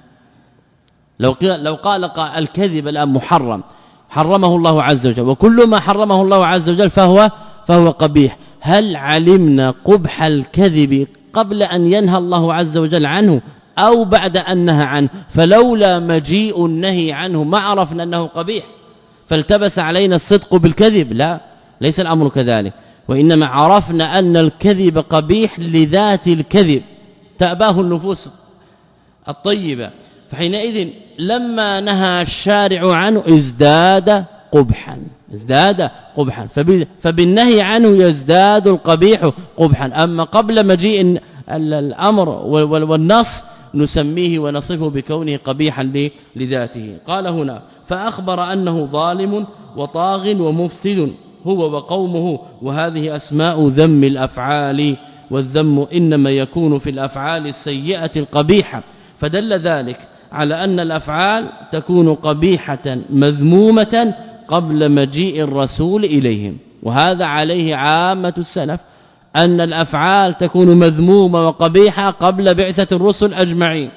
لو قال لو قال الكذب الآن محرم، حرمه الله عز وجل، وكل ما حرمه الله عز وجل فهو فهو قبيح، هل علمنا قبح الكذب قبل أن ينهى الله عز وجل عنه، أو بعد أن نهى عنه، فلولا مجيء النهي عنه ما عرفنا أنه قبيح فالتبس علينا الصدق بالكذب. لا، ليس الأمر كذلك، وإنما عرفنا أن الكذب قبيح لذات الكذب تأباه النفوس الطيبة، فحينئذ لما نهى الشارع عنه ازداد قبحا ازداد قبحا فبالنهي عنه يزداد القبيح قبحا. أما قبل مجيء الأمر والنص نسميه ونصفه بكونه قبيحا لذاته. قال هنا فأخبر أنه ظالم وطاغ ومفسد هو وقومه، وهذه أسماء ذم الأفعال، والذم إنما يكون في الأفعال السيئة القبيحة، فدل ذلك على أن الأفعال تكون قبيحة مذمومة قبل مجيء الرسول إليهم، وهذا عليه عامة السلف أن الأفعال تكون مذمومة وقبيحة قبل بعثة الرسل أجمعين،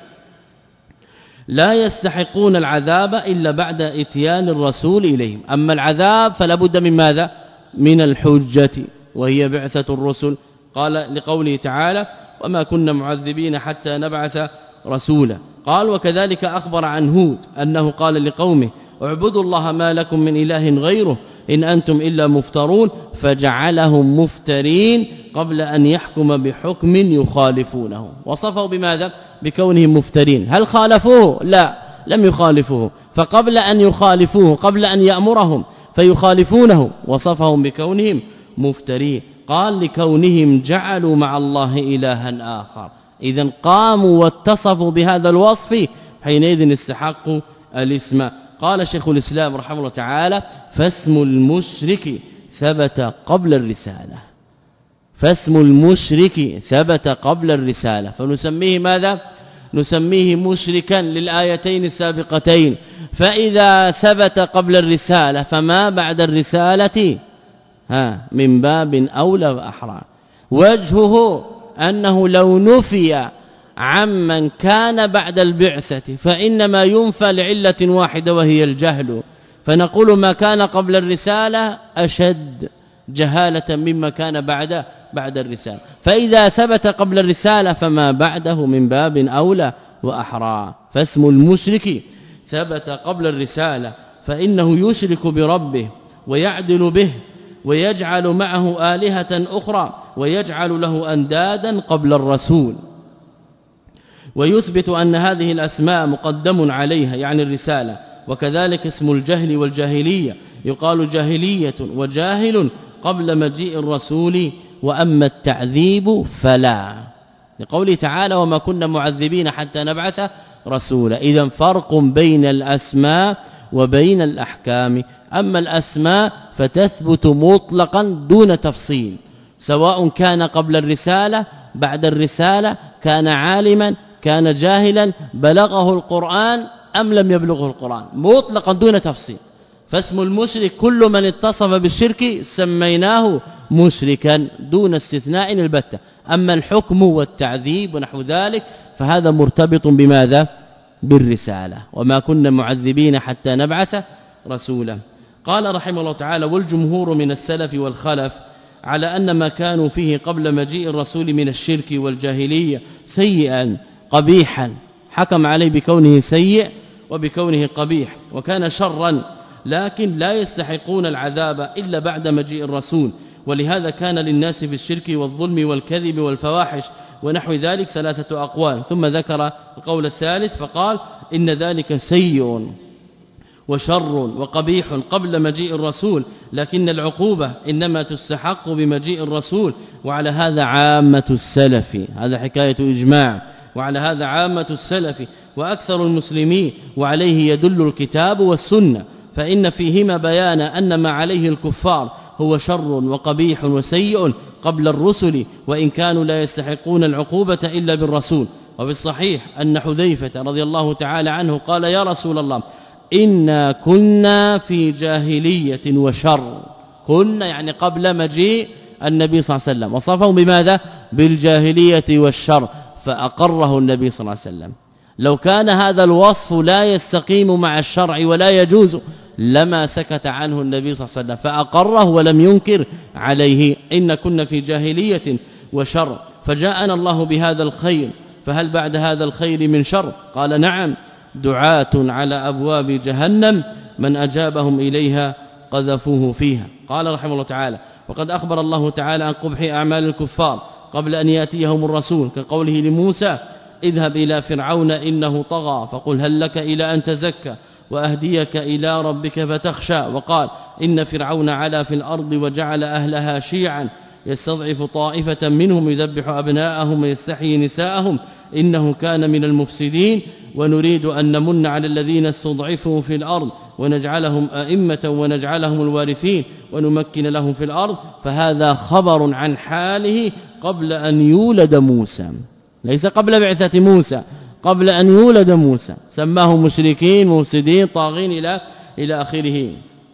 لا يستحقون العذاب إلا بعد إتيان الرسول إليهم. أما العذاب فلا بد من ماذا؟ من الحجة وهي بعثة الرسل. قال لقوله تعالى وما كنا معذبين حتى نبعث رسولا. قال وكذلك أخبر عن هود أنه قال لقومه اعبدوا الله ما لكم من إله غيره إن أنتم إلا مفترون، فجعلهم مفترين قبل أن يحكم بحكم يخالفونه. وصفه بماذا؟ بكونهم مفترين. هل خالفوه؟ لا، لم يخالفوه، فقبل أن يخالفوه قبل أن يأمرهم فيخالفونه وصفهم بكونهم مفترين. قال لكونهم جعلوا مع الله إلها آخر، إذن قاموا واتصفوا بهذا الوصف حينئذ استحقوا الاسم. قال شيخ الإسلام رحمه الله تعالى فاسم المشرك ثبت قبل الرسالة، فاسم المشرك ثبت قبل الرسالة، فنسميه ماذا؟ نسميه مشركا للآيتين السابقتين. فإذا ثبت قبل الرسالة فما بعد الرسالة ها من باب أولى وأحرى. وجهه أنه لو نفي عمن كان بعد البعثة فإنما ينفى لعلة واحدة وهي الجهل، فنقول ما كان قبل الرسالة أشد جهالة مما كان بعد بعد الرسالة. فإذا ثبت قبل الرسالة فما بعده من باب أولى وأحرى. فاسم المشرك ثبت قبل الرسالة فإنه يشرك بربه ويعدل به ويجعل معه آلهة أخرى ويجعل له أندادا قبل الرسول، ويثبت أن هذه الأسماء مقدم عليها يعني الرسالة. وكذلك اسم الجهل والجاهلية يقال جاهلية وجاهل قبل مجيء الرسول، وأما التعذيب فلا، لقوله تعالى وما كنا معذبين حتى نبعث رسولا. إذن فرق بين الأسماء وبين الأحكام. أما الأسماء فتثبت مطلقا دون تفصيل، سواء كان قبل الرسالة بعد الرسالة، كان عالما كان جاهلا، بلغه القرآن أم لم يبلغه القرآن، مطلقا دون تفصيل. فاسم المشرك كل من اتصف بالشرك سميناه مشركا دون استثناء البتة. أما الحكم والتعذيب ونحو ذلك فهذا مرتبط بماذا؟ بالرسالة. وما كنا معذبين حتى نبعث رسولا. قال رحمه الله تعالى والجمهور من السلف والخلف على أن ما كانوا فيه قبل مجيء الرسول من الشرك والجاهلية سيئا قبيحا، حكم عليه بكونه سيء وبكونه قبيح، وكان شرا، لكن لا يستحقون العذاب إلا بعد مجيء الرسول. ولهذا كان للناس في الشرك والظلم والكذب والفواحش ونحو ذلك ثلاثة أقوال، ثم ذكر القول الثالث فقال إن ذلك سيء وشر وقبيح قبل مجيء الرسول، لكن العقوبة إنما تستحق بمجيء الرسول. وعلى هذا عامة السلف، هذا حكاية إجماع، وعلى هذا عامة السلف وأكثر المسلمين، وعليه يدل الكتاب والسنة، فإن فيهما بيان أن ما عليه الكفار هو شر وقبيح وسيء قبل الرسل، وإن كانوا لا يستحقون العقوبة إلا بالرسول. وفي الصحيح أن حذيفة رضي الله تعالى عنه قال يا رسول الله إنا كنا في جاهلية وشر، كنا يعني قبل مجيء النبي صلى الله عليه وسلم، وصفه بماذا؟ بالجاهلية والشر، فأقره النبي صلى الله عليه وسلم. لو كان هذا الوصف لا يستقيم مع الشرع ولا يجوز لما سكت عنه النبي صلى الله عليه وسلم، فأقره ولم ينكر عليه. إن كنا في جاهلية وشر، فجاءنا الله بهذا الخير فهل بعد هذا الخير من شر؟ قال نعم، دعاة على أبواب جهنم من أجابهم إليها قذفوه فيها. قال رحمه الله تعالى: وقد أخبر الله تعالى عن قبح أعمال الكفار قبل أن يأتيهم الرسول، كقوله لموسى: اذهب إلى فرعون إنه طغى فقل هل لك إلى أن تزكى وأهديك إلى ربك فتخشى. وقال: إن فرعون علا في الأرض وجعل أهلها شيعا يستضعف طائفة منهم يذبح أبناءهم ويستحيي نساءهم إنه كان من المفسدين ونريد أن نمن على الذين استضعفوا في الأرض ونجعلهم أئمة ونجعلهم الوارثين ونمكن لهم في الأرض. فهذا خبر عن حاله قبل أن يولد موسى، ليس قبل بعثة موسى، قبل أن يولد موسى. سماه مشركين مفسدين طاغين إلى إلى آخره.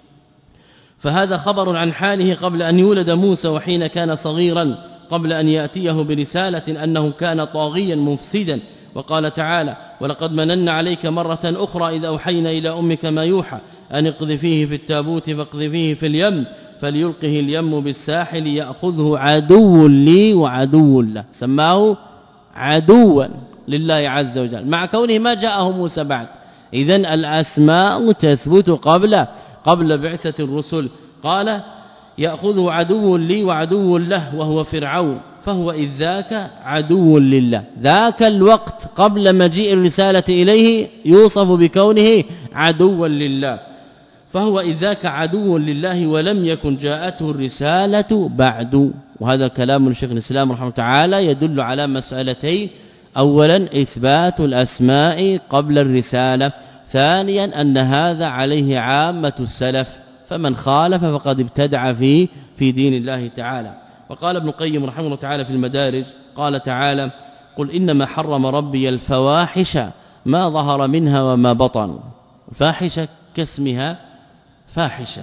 فهذا خبر عن حاله قبل أن يولد موسى وحين كان صغيرا قبل أن يأتيه برسالة أنه كان طاغيا مفسدا. وقال تعالى: ولقد مننا عليك مرة أخرى إذا أوحينا إلى أمك ما يوحى أن اقذفيه في التابوت فاقذفيه في اليم فليلقه اليم بالساحل يأخذه عدو لي وعدو له. سماه عدوا لله عز وجل مع كونه ما جاءه موسى بعد. إذن الأسماء تثبت قبل قبل بعثة الرسل. قال: يأخذه عدو لي وعدو له وهو فرعون، فهو إذ ذاك عدو لله. ذاك الوقت قبل مجيء الرسالة إليه يوصف بكونه عدوا لله، فهو إذ ذاك عدو لله ولم يكن جاءته الرسالة بعد. وهذا كلام الشيخ الإسلام رحمه الله تعالى يدل على مسألتين: أولا إثبات الأسماء قبل الرسالة، ثانيا أن هذا عليه عامة السلف، فمن خالف فقد ابتدع في في دين الله تعالى. وقال ابن القيم رحمه الله تعالى في المدارج، قال تعالى: قل إنما حرم ربي الفواحش ما ظهر منها وما بطن. فاحشة كاسمها فاحشة،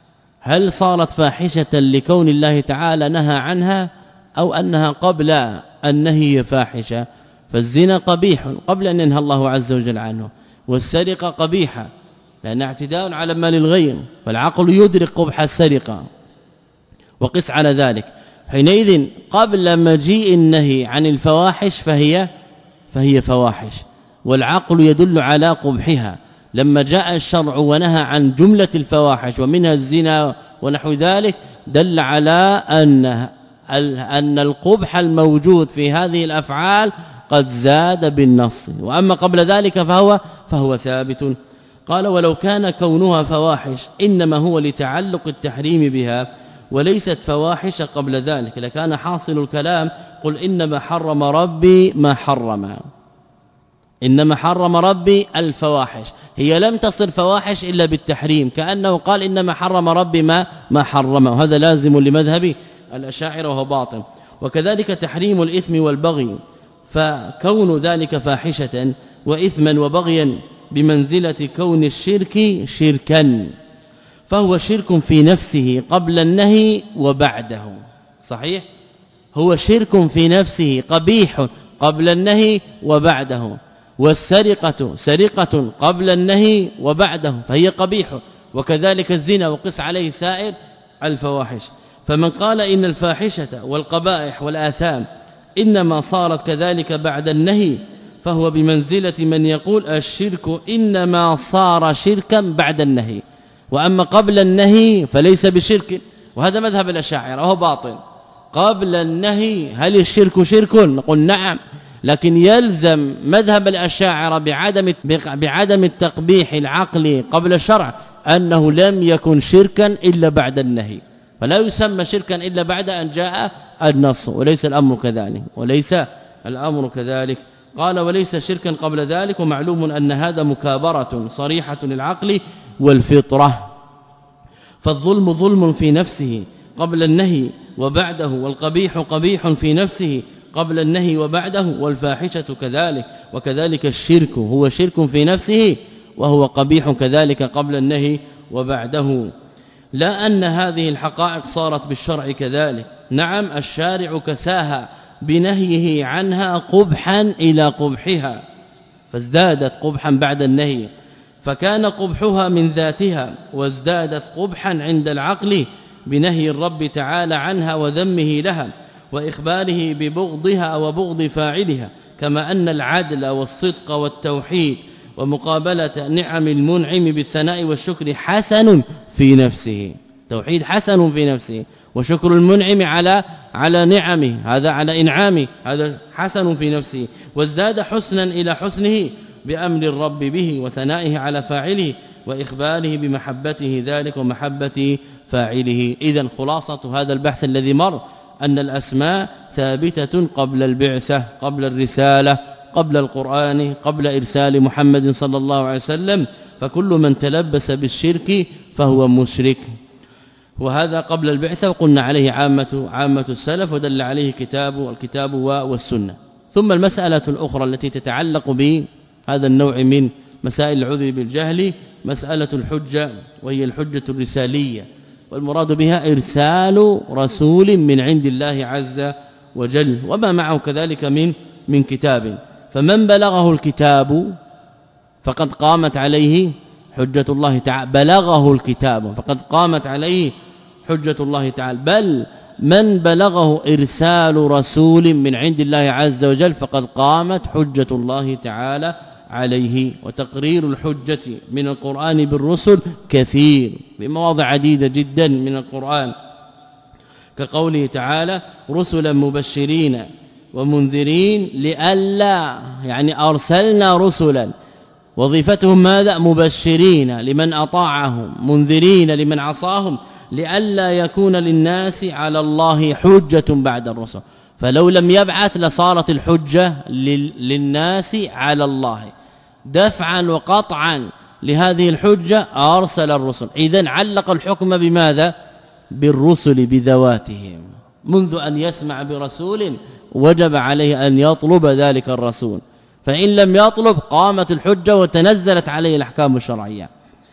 هل صارت فاحشة لكون الله تعالى نهى عنها أو أنها قبل النهي فاحشة؟ فالزنا قبيح قبل أن ينهى الله عز وجل عنه، والسرقة قبيحة لأن اعتداء على مال الغير، فالعقل يدرك قبح السرقة. وقس على ذلك حينئذ قبل مجيء النهي عن الفواحش فهي فهي فواحش، والعقل يدل على قبحها. لما جاء الشرع ونهى عن جملة الفواحش ومنها الزنا ونحو ذلك دل على أن أن القبح الموجود في هذه الأفعال قد زاد بالنص، وأما قبل ذلك فهو فهو ثابت. قال: ولو كان كونها فواحش إنما هو لتعلق التحريم بها وليست فواحش قبل ذلك لكان حاصل الكلام: قل إنما حرم ربي ما حرم، إنما حرم ربي الفواحش. هي لم تصل فواحش إلا بالتحريم، كأنه قال إنما حرم ربي ما ما حرم، وهذا لازم لمذهب الأشاعرة وهو باطل. وكذلك تحريم الإثم والبغي، فكون ذلك فاحشة وإثما وبغيا بمنزلة كون الشرك شركا، فهو شرك في نفسه قبل النهي وبعده. صحيح، هو شرك في نفسه قبيح قبل النهي وبعده، والسرقة سرقة قبل النهي وبعده فهي قبيح، وكذلك الزنا، وقس عليه سائر الفواحش. فمن قال إن الفاحشة والقبائح والآثام إنما صارت كذلك بعد النهي فهو بمنزلة من يقول الشرك إنما صار شركا بعد النهي، وأما قبل النهي فليس بشرك، وهذا مذهب الأشاعرة وهو باطل. قبل النهي هل الشرك شرك؟ نقول نعم، لكن يلزم مذهب الأشاعرة بعدم بعدم التقبيح العقلي قبل الشرع أنه لم يكن شركا إلا بعد النهي، فلا يسمى شركا إلا بعد أن جاء النص، وليس الأمر كذلك وليس الأمر كذلك. قال: وليس شركا قبل ذلك، ومعلوم أن هذا مكابرة صريحة للعقل والفطرة. فالظلم ظلم في نفسه قبل النهي وبعده، والقبيح قبيح في نفسه قبل النهي وبعده، والفاحشة كذلك. وكذلك الشرك هو شرك في نفسه وهو قبيح كذلك قبل النهي وبعده. لا أن هذه الحقائق صارت بالشرع كذلك، نعم الشارع كساها بنهيه عنها قبحا إلى قبحها، فازدادت قبحا بعد النهي، فكان قبحها من ذاتها، وازدادت قبحا عند العقل بنهي الرب تعالى عنها وذمه لها وإخباره ببغضها وبغض فاعلها، كما أن العدل والصدق والتوحيد ومقابلة نعم المنعم بالثناء والشكر حسن في نفسه. توحيد حسن في نفسه، وشكر المنعم على على نعمه، هذا على انعامه، هذا حسن في نفسه، وازداد حسنا إلى حسنه بأمر الرب به وثنائه على فاعله وإخباره بمحبته ذلك ومحبة فاعله. إذن خلاصة هذا البحث الذي مر أن الأسماء ثابتة قبل البعثة، قبل الرسالة، قبل القرآن، قبل إرسال محمد صلى الله عليه وسلم، فكل من تلبس بالشرك فهو مشرك، وهذا قبل البعثة، وقلنا عليه عامة عامة السلف، ودل عليه كتاب الكتاب والسنة. ثم المسألة الأخرى التي تتعلق بهذا النوع من مسائل العذر بالجهل مسألة الحجة، وهي الحجة الرسالية، والمراد بها إرسال رسول من عند الله عز وجل وما معه كذلك من من كتاب، فمن بلغه الكتاب فقد قامت عليه حجة الله تعالى، بلغه الكتاب فقد قامت عليه حجة الله تعالى، بل من بلغه إرسال رسول من عند الله عز وجل فقد قامت حجة الله تعالى عليه. وتقرير الحجة من القرآن بالرسل كثير بمواضع عديدة جدا من القرآن، كقوله تعالى رسلا مبشرين ومنذرين لئلا، يعني أرسلنا رسلا وظيفتهم ماذا؟ مبشرين لمن أطاعهم، منذرين لمن عصاهم، لئلا يكون للناس على الله حجة بعد الرسل. فلو لم يبعث لصارت الحجة للناس على الله، دفعا وقطعا لهذه الحجة أرسل الرسل. إذن علق الحكم بماذا؟ بالرسل بذواتهم، منذ أن يسمع برسول وجب عليه أن يطلب ذلك الرسول، فإن لم يطلب قامت الحجة وتنزلت عليه الأحكام الشرعية.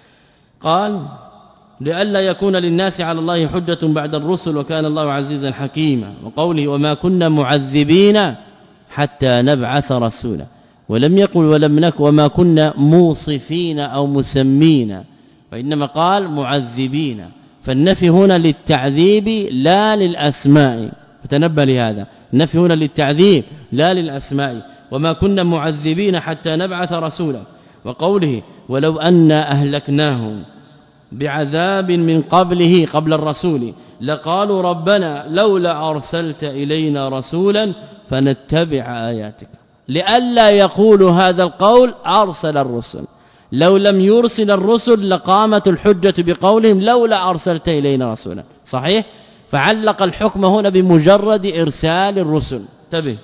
قال لئلا يكون للناس على الله حجة بعد الرسل وكان الله عزيزا حكيما. وقوله وما كنا معذبين حتى نبعث رسولا، ولم يقل ولم نك وما كنا موصفين أو مسمين، وإنما قال معذبين، فالنفي هنا للتعذيب لا للأسماء، فتنبه لهذا، النفي هنا للتعذيب لا للأسماء. وما كنا معذبين حتى نبعث رسولا. وقوله ولو أن أهلكناهم بعذاب من قبله قبل الرسول لقالوا ربنا لولا أرسلت إلينا رسولا فنتبع آياتك، لئلا يقولوا هذا القول أرسل الرسل، لو لم يرسل الرسل لقامت الحجة بقولهم لولا أرسلت إلينا رسولا، صحيح؟ فعلق الحكم هنا بمجرد إرسال الرسل، انتبه.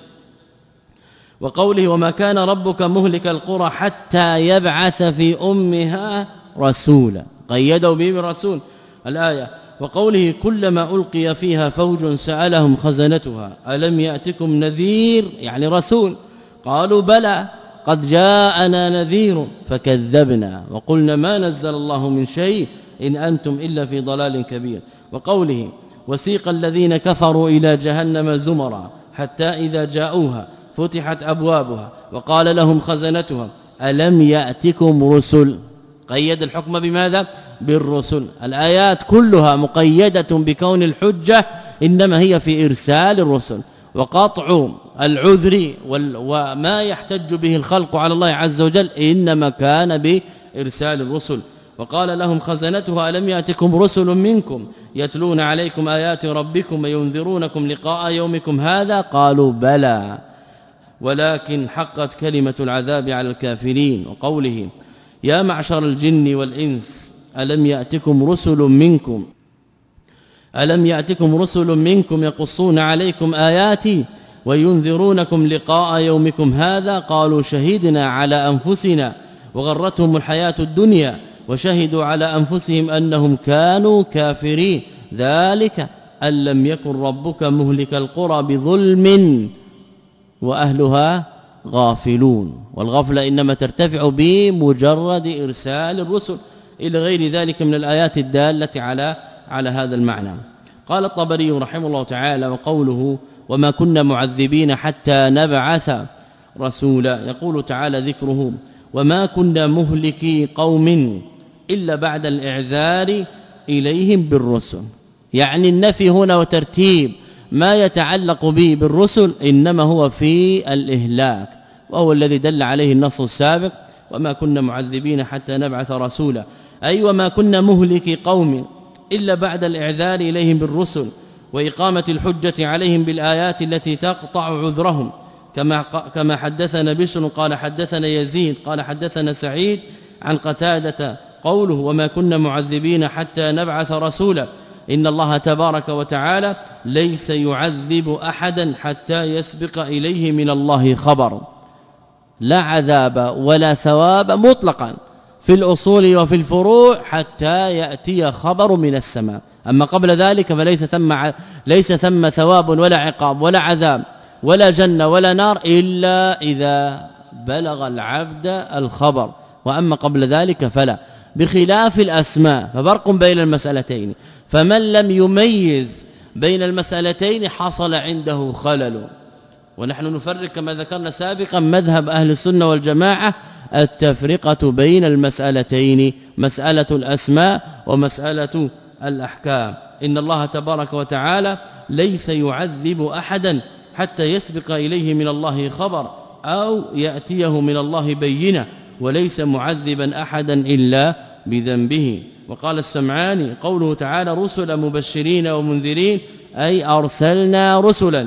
وقوله وما كان ربك مهلك القرى حتى يبعث في أمها رسولا، قيدوا به بالرسول الآية. وقوله كلما ألقي فيها فوج سألهم خزنتها ألم يأتكم نذير، يعني رسول، قالوا بلى قد جاءنا نذير فكذبنا وقلنا ما نزل الله من شيء إن أنتم إلا في ضلال كبير. وقوله وسيق الذين كفروا إلى جهنم زمرا حتى إذا جاءوها فتحت أبوابها وقال لهم خزنتها ألم يأتكم رسل، قيد الحكم بماذا؟ بالرسل. الآيات كلها مقيدة بكون الحجة إنما هي في إرسال الرسل، وقطع العذر وما يحتج به الخلق على الله عز وجل إنما كان بإرسال الرسل. وقال لهم خزنتها ألم يأتكم رسل منكم يتلون عليكم آيات ربكم وينذرونكم لقاء يومكم هذا، قالوا بلى ولكن حقت كلمة العذاب على الكافرين. وقوله يا معشر الجن والإنس ألم يأتكم رسل منكم ألم يأتكم رسل منكم يقصون عليكم آياتي وينذرونكم لقاء يومكم هذا، قالوا شهدنا على أنفسنا وغرتهم الحياة الدنيا وشهدوا على أنفسهم أنهم كانوا كافرين، ذلك أن لم يكن ربك مهلك القرى بظلم وأهلها غافلون. والغفلة إنما ترتفع بمجرد إرسال الرسل إلى غير ذلك من الآيات الدالة على على هذا المعنى. قال الطبري رحمه الله تعالى وقوله وما كنا معذبين حتى نبعث رسولا، يقول تعالى ذكره وما كنا مهلكي قوم إلا بعد الإعذار إليهم بالرسل، يعني النفي هنا وترتيب ما يتعلق به بالرسل إنما هو في الإهلاك، وهو الذي دل عليه النص السابق وما كنا معذبين حتى نبعث رسولا، أي وما كنا مهلك قوم إلا بعد الإعذار إليهم بالرسل وإقامة الحجة عليهم بالآيات التي تقطع عذرهم، كما كما حدثنا بشر قال حدثنا يزيد قال حدثنا سعيد عن قتادة قوله وما كنا معذبين حتى نبعث رسولا، إن الله تبارك وتعالى ليس يعذب أحدا حتى يسبق إليه من الله خبر، لا عذاب ولا ثواب مطلقا في الأصول وفي الفروع حتى يأتي خبر من السماء، أما قبل ذلك فليس ثم ليس ثم ثواب ولا عقاب ولا عذاب ولا جنة ولا نار إلا إذا بلغ العبد الخبر، وأما قبل ذلك فلا، بخلاف الأسماء ففرق بين المسألتين، فمن لم يميز بين المسألتين حصل عنده خلل. ونحن نفرق كما ذكرنا سابقا مذهب أهل السنة والجماعة التفرقة بين المسألتين، مسألة الأسماء ومسألة الأحكام. إن الله تبارك وتعالى ليس يعذب أحدا حتى يسبق إليه من الله خبر أو يأتيه من الله بينة، وليس معذبا أحدا إلا بذنبه. وقال السمعاني قوله تعالى رسلا مبشرين ومنذرين أي أرسلنا رسلا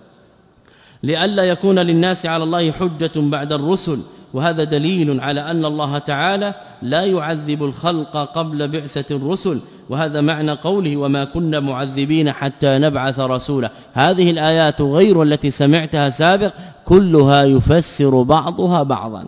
لئلا يكون للناس على الله حجة بعد الرسل، وهذا دليل على أن الله تعالى لا يعذب الخلق قبل بعثة الرسل، وهذا معنى قوله وما كنا معذبين حتى نبعث رسولا. هذه الآيات غير التي سمعتها سابق كلها يفسر بعضها بعضا،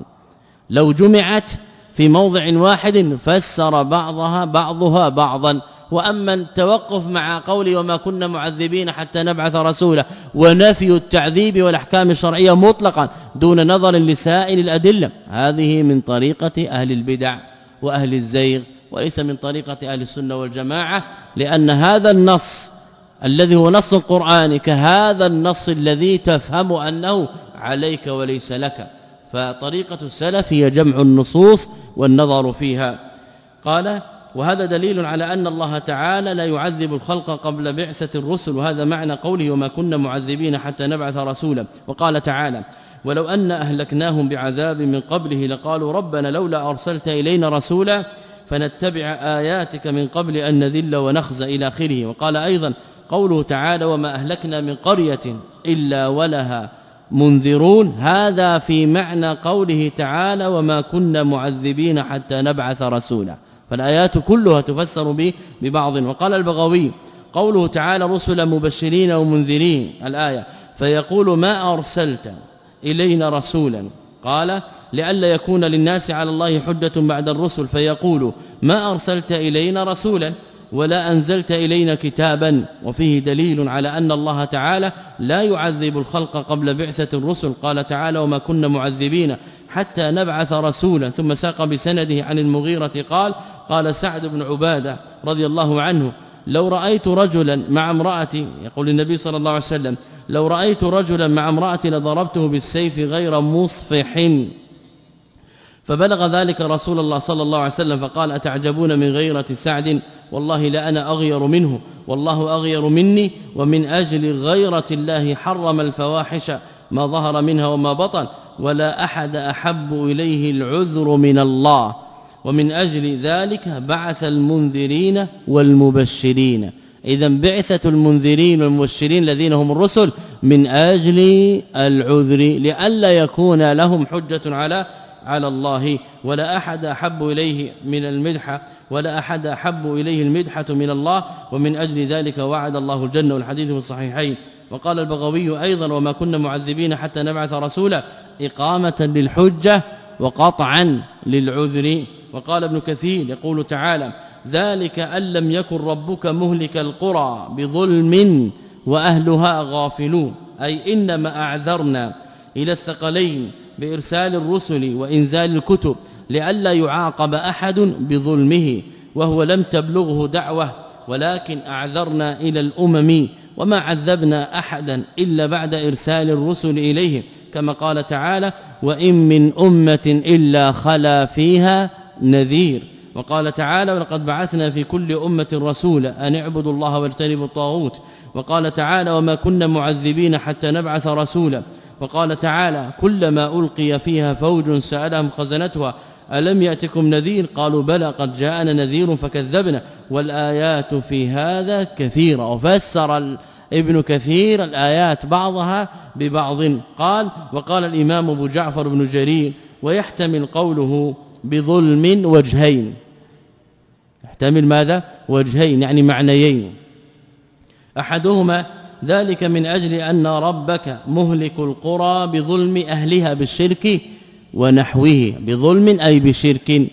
لو جمعت في موضع واحد فسر بعضها بعضها بعضا. وأما التوقف مع قولي وما كنا معذبين حتى نبعث رسولا ونفي التعذيب والأحكام الشرعية مطلقا دون نظر لسائر الأدلة، هذه من طريقة أهل البدع وأهل الزيغ، وليس من طريقة أهل السنة والجماعة، لأن هذا النص الذي هو نص القرآن كهذا النص الذي تفهم أنه عليك وليس لك، فطريقة السلف هي جمع النصوص والنظر فيها. قال وهذا دليل على أن الله تعالى لا يعذب الخلق قبل بعثة الرسل، وهذا معنى قوله وما كنا معذبين حتى نبعث رسولا. وقال تعالى ولو أن أهلكناهم بعذاب من قبله لقالوا ربنا لولا أرسلت إلينا رسولا فنتبع آياتك من قبل أن نذل ونخزى إلى آخره. وقال أيضا قوله تعالى وما أهلكنا من قرية إلا ولها منذرون، هذا في معنى قوله تعالى وما كنا معذبين حتى نبعث رسولا، فالآيات كلها تفسر ببعض. وقال البغوي قوله تعالى رسلا مبشرين ومنذرين الآية فيقول ما أرسلت إلينا رسولا، قال لئلا يكون للناس على الله حجة بعد الرسل، فيقول ما أرسلت إلينا رسولا ولا أنزلت إلينا كتابا. وفيه دليل على أن الله تعالى لا يعذب الخلق قبل بعثة الرسل، قال تعالى وما كنا معذبين حتى نبعث رسولا. ثم ساق بسنده عن المغيرة قال قال سعد بن عبادة رضي الله عنه لو رأيت رجلا مع امرأتي، يقول النبي صلى الله عليه وسلم لو رأيت رجلا مع امرأتي لضربته بالسيف غير مصفح، فبلغ ذلك رسول الله صلى الله عليه وسلم فقال أتعجبون من غيرة سعد والله لا أنا أغير منه والله أغير مني، ومن أجل غيرة الله حرم الفواحش ما ظهر منها وما بطن ولا أحد أحب إليه العذر من الله، ومن أجل ذلك بعث المنذرين والمبشرين. إذن بعثة المنذرين والمبشرين الذين هم الرسل من أجل العذر لئلا يكون لهم حجة على على الله، ولا أحد أحب إليه من المدحة ولا أحد أحب إليه المدحة من الله، ومن أجل ذلك وعد الله الجنة، والحديث في الصحيحين. وقال البغوي أيضا وما كنا معذبين حتى نبعث رسولا إقامة للحجة وقطعا للعذر. وقال ابن كثير يقول تعالى ذلك أن لم يكن ربك مهلك القرى بظلم وأهلها غافلون، أي إنما أعذرنا إلى الثقلين بإرسال الرسل وإنزال الكتب لئلا يعاقب أحد بظلمه، وهو لم تبلغه دعوة، ولكن أعذرنا إلى الأمم وما عذبنا أحدا إلا بعد إرسال الرسل إليهم، كما قال تعالى وإن من أمة إلا خلا فيها نذير. وقال تعالى ولقد بعثنا في كل أمة رسولا أن اعبدوا الله واجتنبوا الطاغوت وقال تعالى وما كنا معذبين حتى نبعث رسولا وقال تعالى كلما ألقي فيها فوج سألهم خزنتها ألم يأتكم نذير قالوا بلى قد جاءنا نذير فكذبنا والآيات في هذا كثيرة. وفسر ابن كثير الآيات بعضها ببعض قال وقال الإمام أبو جعفر بن جرير ويحتمل قوله بظلم وجهين يحتمل ماذا وجهين يعني معنيين أحدهما ذلك من أجل أن ربك مهلك القرى بظلم أهلها بالشرك ونحوه بظلم أي بشرك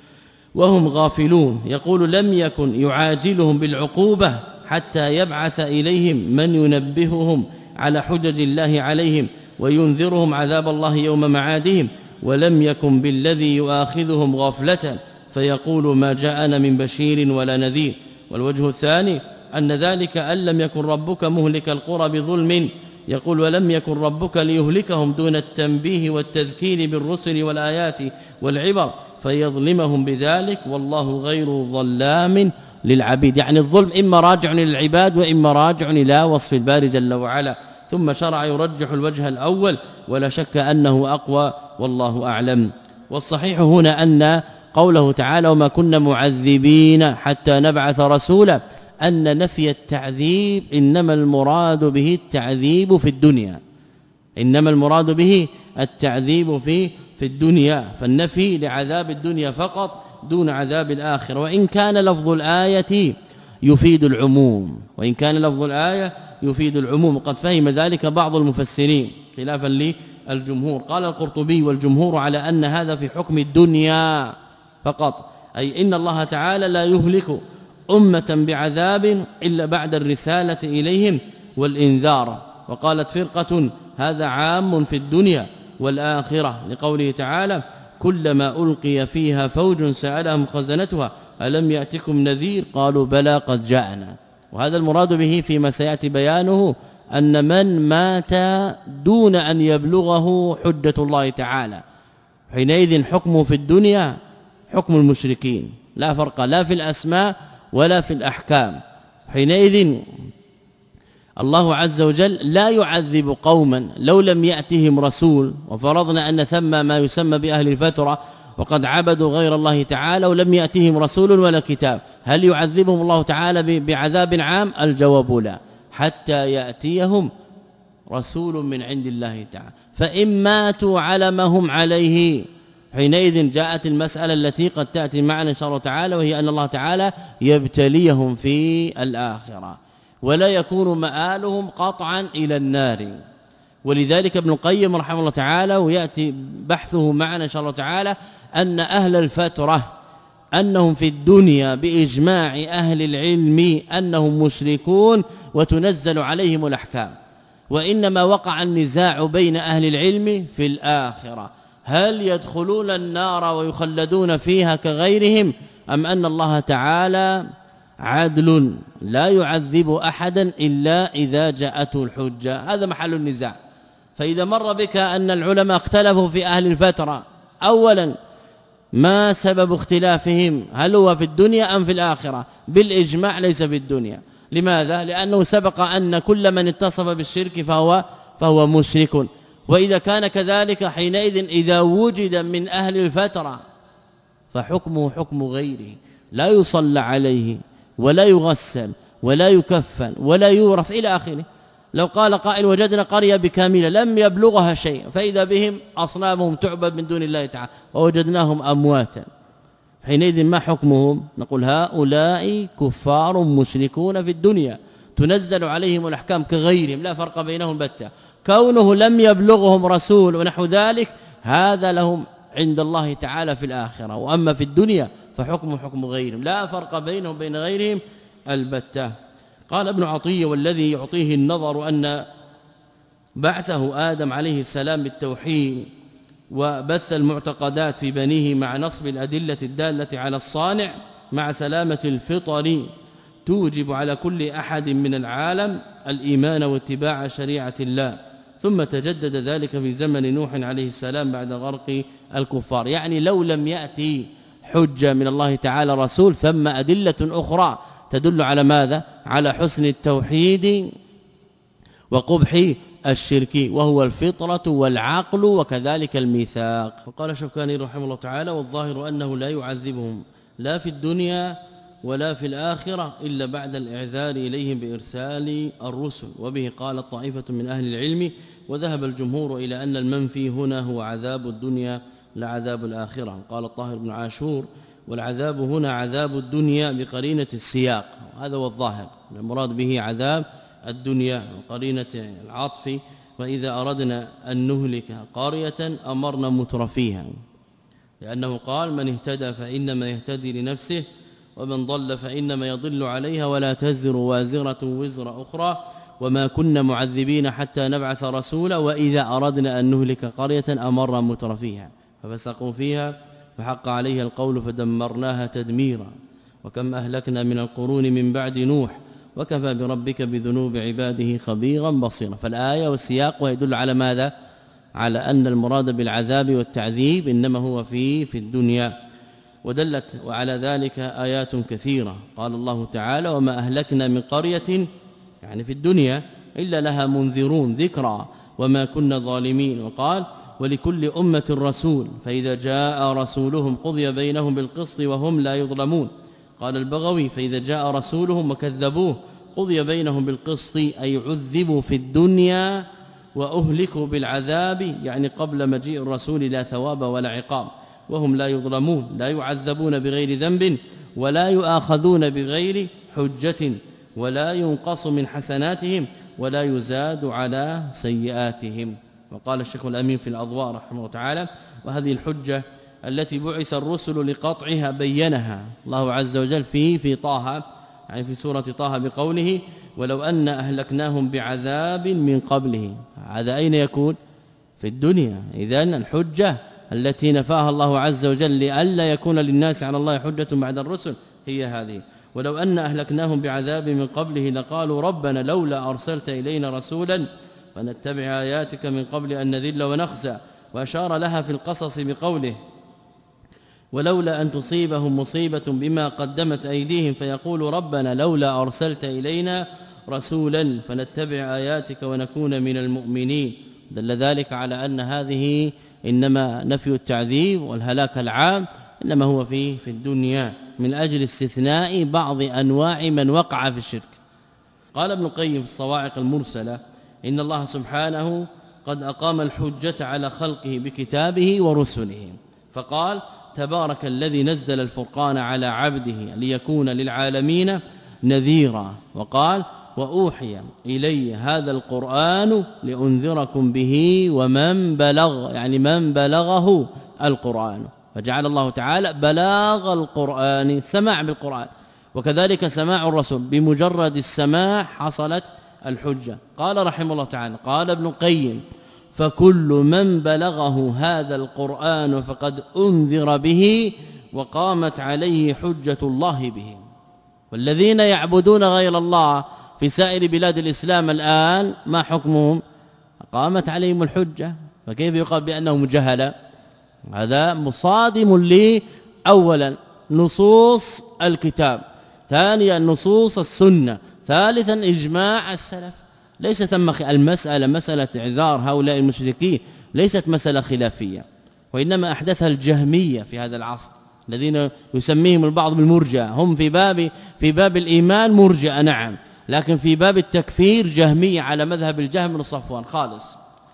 وهم غافلون يقول لم يكن يعاجلهم بالعقوبة حتى يبعث إليهم من ينبههم على حجج الله عليهم وينذرهم عذاب الله يوم معادهم ولم يكن بالذي يؤاخذهم غفلة فيقول ما جاءنا من بشير ولا نذير. والوجه الثاني أن ذلك أن لم يكن ربك مهلك القرى بظلم يقول ولم يكن ربك ليهلكهم دون التنبيه والتذكير بالرسل والآيات والعبر فيظلمهم بذلك والله غير ظلام للعبيد يعني الظلم إما راجع للعباد وإما راجع إلى وصف الباري جل وعلا. ثم شرع يرجح الوجه الأول ولا شك أنه أقوى والله أعلم. والصحيح هنا أن قوله تعالى وما كنا معذبين حتى نبعث رسولا أن نفي التعذيب إنما المراد به التعذيب في الدنيا إنما المراد به التعذيب في في الدنيا فالنفي لعذاب الدنيا فقط دون عذاب الآخرة وإن كان لفظ الآية يفيد العموم وإن كان لفظ الآية يفيد العموم وقد فهم ذلك بعض المفسرين خلافا للجمهور. قال القرطبي والجمهور على أن هذا في حكم الدنيا فقط أي إن الله تعالى لا يهلك أمة بعذاب إلا بعد الرسالة إليهم والإنذار. وقالت فرقة هذا عام في الدنيا والآخرة لقوله تعالى كلما ألقي فيها فوج سألهم خزنتها ألم يأتكم نذير قالوا بلى قد جاءنا. وهذا المراد به فيما سيأتي بيانه أن من مات دون أن يبلغه حجة الله تعالى حينئذ حكمه في الدنيا حكم المشركين لا فرق لا في الأسماء ولا في الأحكام. حينئذ الله عز وجل لا يعذب قوما لو لم يأتهم رسول وفرضنا أن ثم ما يسمى بأهل الفترة وقد عبدوا غير الله تعالى ولم يأتهم رسول ولا كتاب هل يعذبهم الله تعالى بعذاب عام؟ الجواب لا حتى يأتيهم رسول من عند الله تعالى فإن ماتوا على ما هم عليه حينئذ جاءت المسألة التي قد تأتي معنا إن شاء الله تعالى وهي أن الله تعالى يبتليهم في الآخرة ولا يكون مآلهم قطعا إلى النار. ولذلك ابن القيم رحمه الله تعالى ويأتي بحثه معنا إن شاء الله تعالى أن أهل الفترة أنهم في الدنيا بإجماع أهل العلم أنهم مشركون وتنزل عليهم الأحكام وإنما وقع النزاع بين أهل العلم في الآخرة هل يدخلون النار ويخلدون فيها كغيرهم أم أن الله تعالى عدل لا يعذب أحدا إلا إذا جاءته الحجة. هذا محل النزاع. فإذا مر بك أن العلماء اختلفوا في أهل الفترة أولا ما سبب اختلافهم هل هو في الدنيا أم في الآخرة؟ بالإجماع ليس في الدنيا. لماذا؟ لأنه سبق أن كل من اتصف بالشرك فهو فهو مشرك وإذا كان كذلك حينئذ إذا وجد من أهل الفترة فحكمه حكم غيره لا يصلى عليه ولا يغسل ولا يكفن ولا يورث إلى آخره. لو قال قائل وجدنا قرية بكاملة لم يبلغها شيء فإذا بهم أصنامهم تعبد من دون الله تعالى ووجدناهم أمواتا حينئذ ما حكمهم؟ نقول هؤلاء كفار مشركون في الدنيا تنزل عليهم الأحكام كغيرهم لا فرق بينهم بتة. كونه لم يبلغهم رسول ونحو ذلك هذا لهم عند الله تعالى في الآخرة وأما في الدنيا فحكم حكم غيرهم لا فرق بينهم بين غيرهم البتة. قال ابن عطية والذي يعطيه النظر أن بعثه آدم عليه السلام بالتوحيد وبث المعتقدات في بنيه مع نصب الأدلة الدالة على الصانع مع سلامة الفطر توجب على كل أحد من العالم الإيمان واتباع شريعة الله. ثم تجدد ذلك في زمن نوح عليه السلام بعد غرق الكفار. يعني لو لم يأتي حجة من الله تعالى رسول، ثم أدلة أخرى تدل على ماذا؟ على حسن التوحيد وقبح الشرك، وهو الفطرة والعقل وكذلك الميثاق. وقال الشوكاني رحمه الله تعالى: والظاهر أنه لا يعذبهم لا في الدنيا ولا في الآخرة إلا بعد الإعذار إليهم بإرسال الرسل. وبه قال طائفة من أهل العلم، وذهب الجمهور إلى أن المنفي هنا هو عذاب الدنيا لا عذاب الآخرة. قال الطاهر بن عاشور: والعذاب هنا عذاب الدنيا بقرينة السياق، هذا هو الظاهر، المراد به عذاب الدنيا وقرينة العطف. وإذا أردنا أن نهلك قرية أمرنا مترفيها، لأنه قال: من اهتدى فإنما يهتدي لنفسه ومن ضل فإنما يضل عليها ولا تزر وازرة وزر أخرى وما كنا معذبين حتى نبعث رسولا وإذا أردنا أن نهلك قرية أمرنا مترفيها ففسقوا فيها فحق عليها القول فدمرناها تدميرا. وكم أهلكنا من القرون من بعد نوح وكفى بربك بذنوب عباده خبيرا بصيرا. فالآية والسياق ويدل على ماذا؟ على أن المراد بالعذاب والتعذيب إنما هو في في الدنيا. ودلت وعلى ذلك آيات كثيرة. قال الله تعالى: وما أهلكنا من قرية يعني في الدنيا إلا لها منذرون ذكرى وما كنا ظالمين. وقال: ولكل أمة رسول فإذا جاء رسولهم قضي بينهم بالقسط وهم لا يظلمون. قال البغوي: فإذا جاء رسولهم وكذبوه قضي بينهم بالقسط، أي عذبوا في الدنيا وأهلكوا بالعذاب، يعني قبل مجيء الرسول لا ثواب ولا عقاب، وهم لا يظلمون، لا يعذبون بغير ذنب ولا يؤاخذون بغير حجة ولا ينقص من حسناتهم ولا يزاد على سيئاتهم. وقال الشيخ الأمين في الأضواء رحمه الله تعالى: وهذه الحجة التي بعث الرسل لقطعها بينها الله عز وجل في في طه، يعني في سورة طه بقوله: ولو أن أهلكناهم بعذاب من قبله. هذا أين يكون؟ في الدنيا. إذن الحجة التي نفاها الله عز وجل لئلا يكون للناس على الله حجة بعد الرسل هي هذه. ولو أن أهلكناهم بعذاب من قبله لقالوا ربنا لولا أرسلت إلينا رسولا فنتبع آياتك من قبل أن نذل ونخزى. وأشار لها في القصص بقوله: ولولا أن تصيبهم مصيبة بما قدمت أيديهم فيقول ربنا لولا أرسلت إلينا رسولا فنتبع آياتك ونكون من المؤمنين. دل ذلك على أن هذه إنما نفي التعذيب والهلاك العام إنما هو في في الدنيا من أجل استثناء بعض أنواع من وقع في الشرك. قال ابن القيم في الصواعق المرسلة: إن الله سبحانه قد أقام الحجة على خلقه بكتابه ورسله، فقال: تبارك الذي نزل الفرقان على عبده ليكون للعالمين نذيرا. وقال: وأوحي إلي هذا القرآن لأنذركم به ومن بلغ، يعني من بلغه القرآن، فجعل الله تعالى بلاغ القرآن سماع بالقرآن، وكذلك سماع الرسول، بمجرد السماع حصلت الحجة. قال رحمه الله تعالى: قال ابن القيم: فكل من بلغه هذا القرآن فقد أنذر به وقامت عليه حجة الله به. والذين يعبدون غير الله في سائر بلاد الإسلام الآن ما حكمهم؟ قامت عليهم الحجة، فكيف يقال بأنهم جهلا؟ هذا مصادم لي أولا نصوص الكتاب، ثانيا نصوص السنة، ثالثا إجماع السلف. ليس ثم المسألة مسألة اعذار هؤلاء المشركين، ليست مسألة خلافية، وإنما أحدثها الجهمية في هذا العصر الذين يسميهم البعض بالمرجئة. هم في باب في باب الإيمان مرجئة نعم، لكن في باب التكفير جهمية على مذهب الجهم بن صفوان خالص.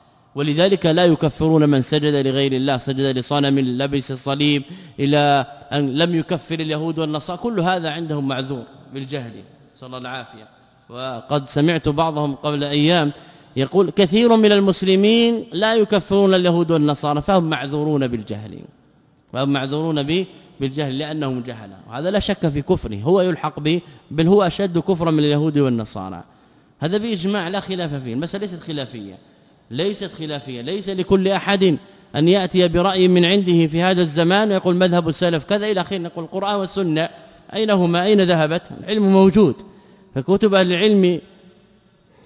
ولذلك لا يكفرون من سجد لغير الله، سجد لصنم، لبس الصليب، إلى أن لم يكفر اليهود والنصارى، كل هذا عندهم معذور بالجهل، صلى الله العافية. وقد سمعت بعضهم قبل أيام يقول كثير من المسلمين لا يكفرون اليهود والنصارى فهم معذورون بالجهل، فهم معذورون به بالجهل لأنهم جهلا، وهذا لا شك في كفره، هو يلحق به، بل هو أشد كفرا من اليهود والنصارى. هذا بإجماع لا خلاف فيه، المسألة ليست خلافية، ليست خلافية، ليس لكل أحد أن يأتي برأي من عنده في هذا الزمان ويقول مذهب السلف كذا إلى آخره. نقول القرآن والسنة أين هما؟ أين ذهبت؟ العلم موجود، فكتب أهل العلم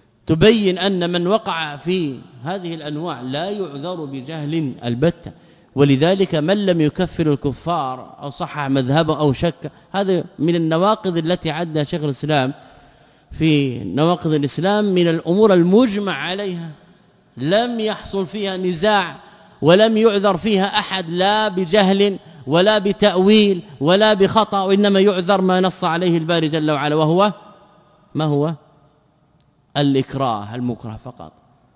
تبين أن من وقع في هذه الأنواع لا يعذر بجهل البتة، ولذلك من لم يكفر الكفار أو صحح مذهبه أو شك، هذا من النواقض التي عدها شيخ الإسلام في نواقض الإسلام، من الأمور المجمع عليها لم يحصل فيها نزاع ولم يعذر فيها أحد لا بجهل ولا بتأويل ولا بخطأ، وإنما يعذر ما نص عليه الباري جل وعلا، وهو ما هو الإكراه، المكره فقط،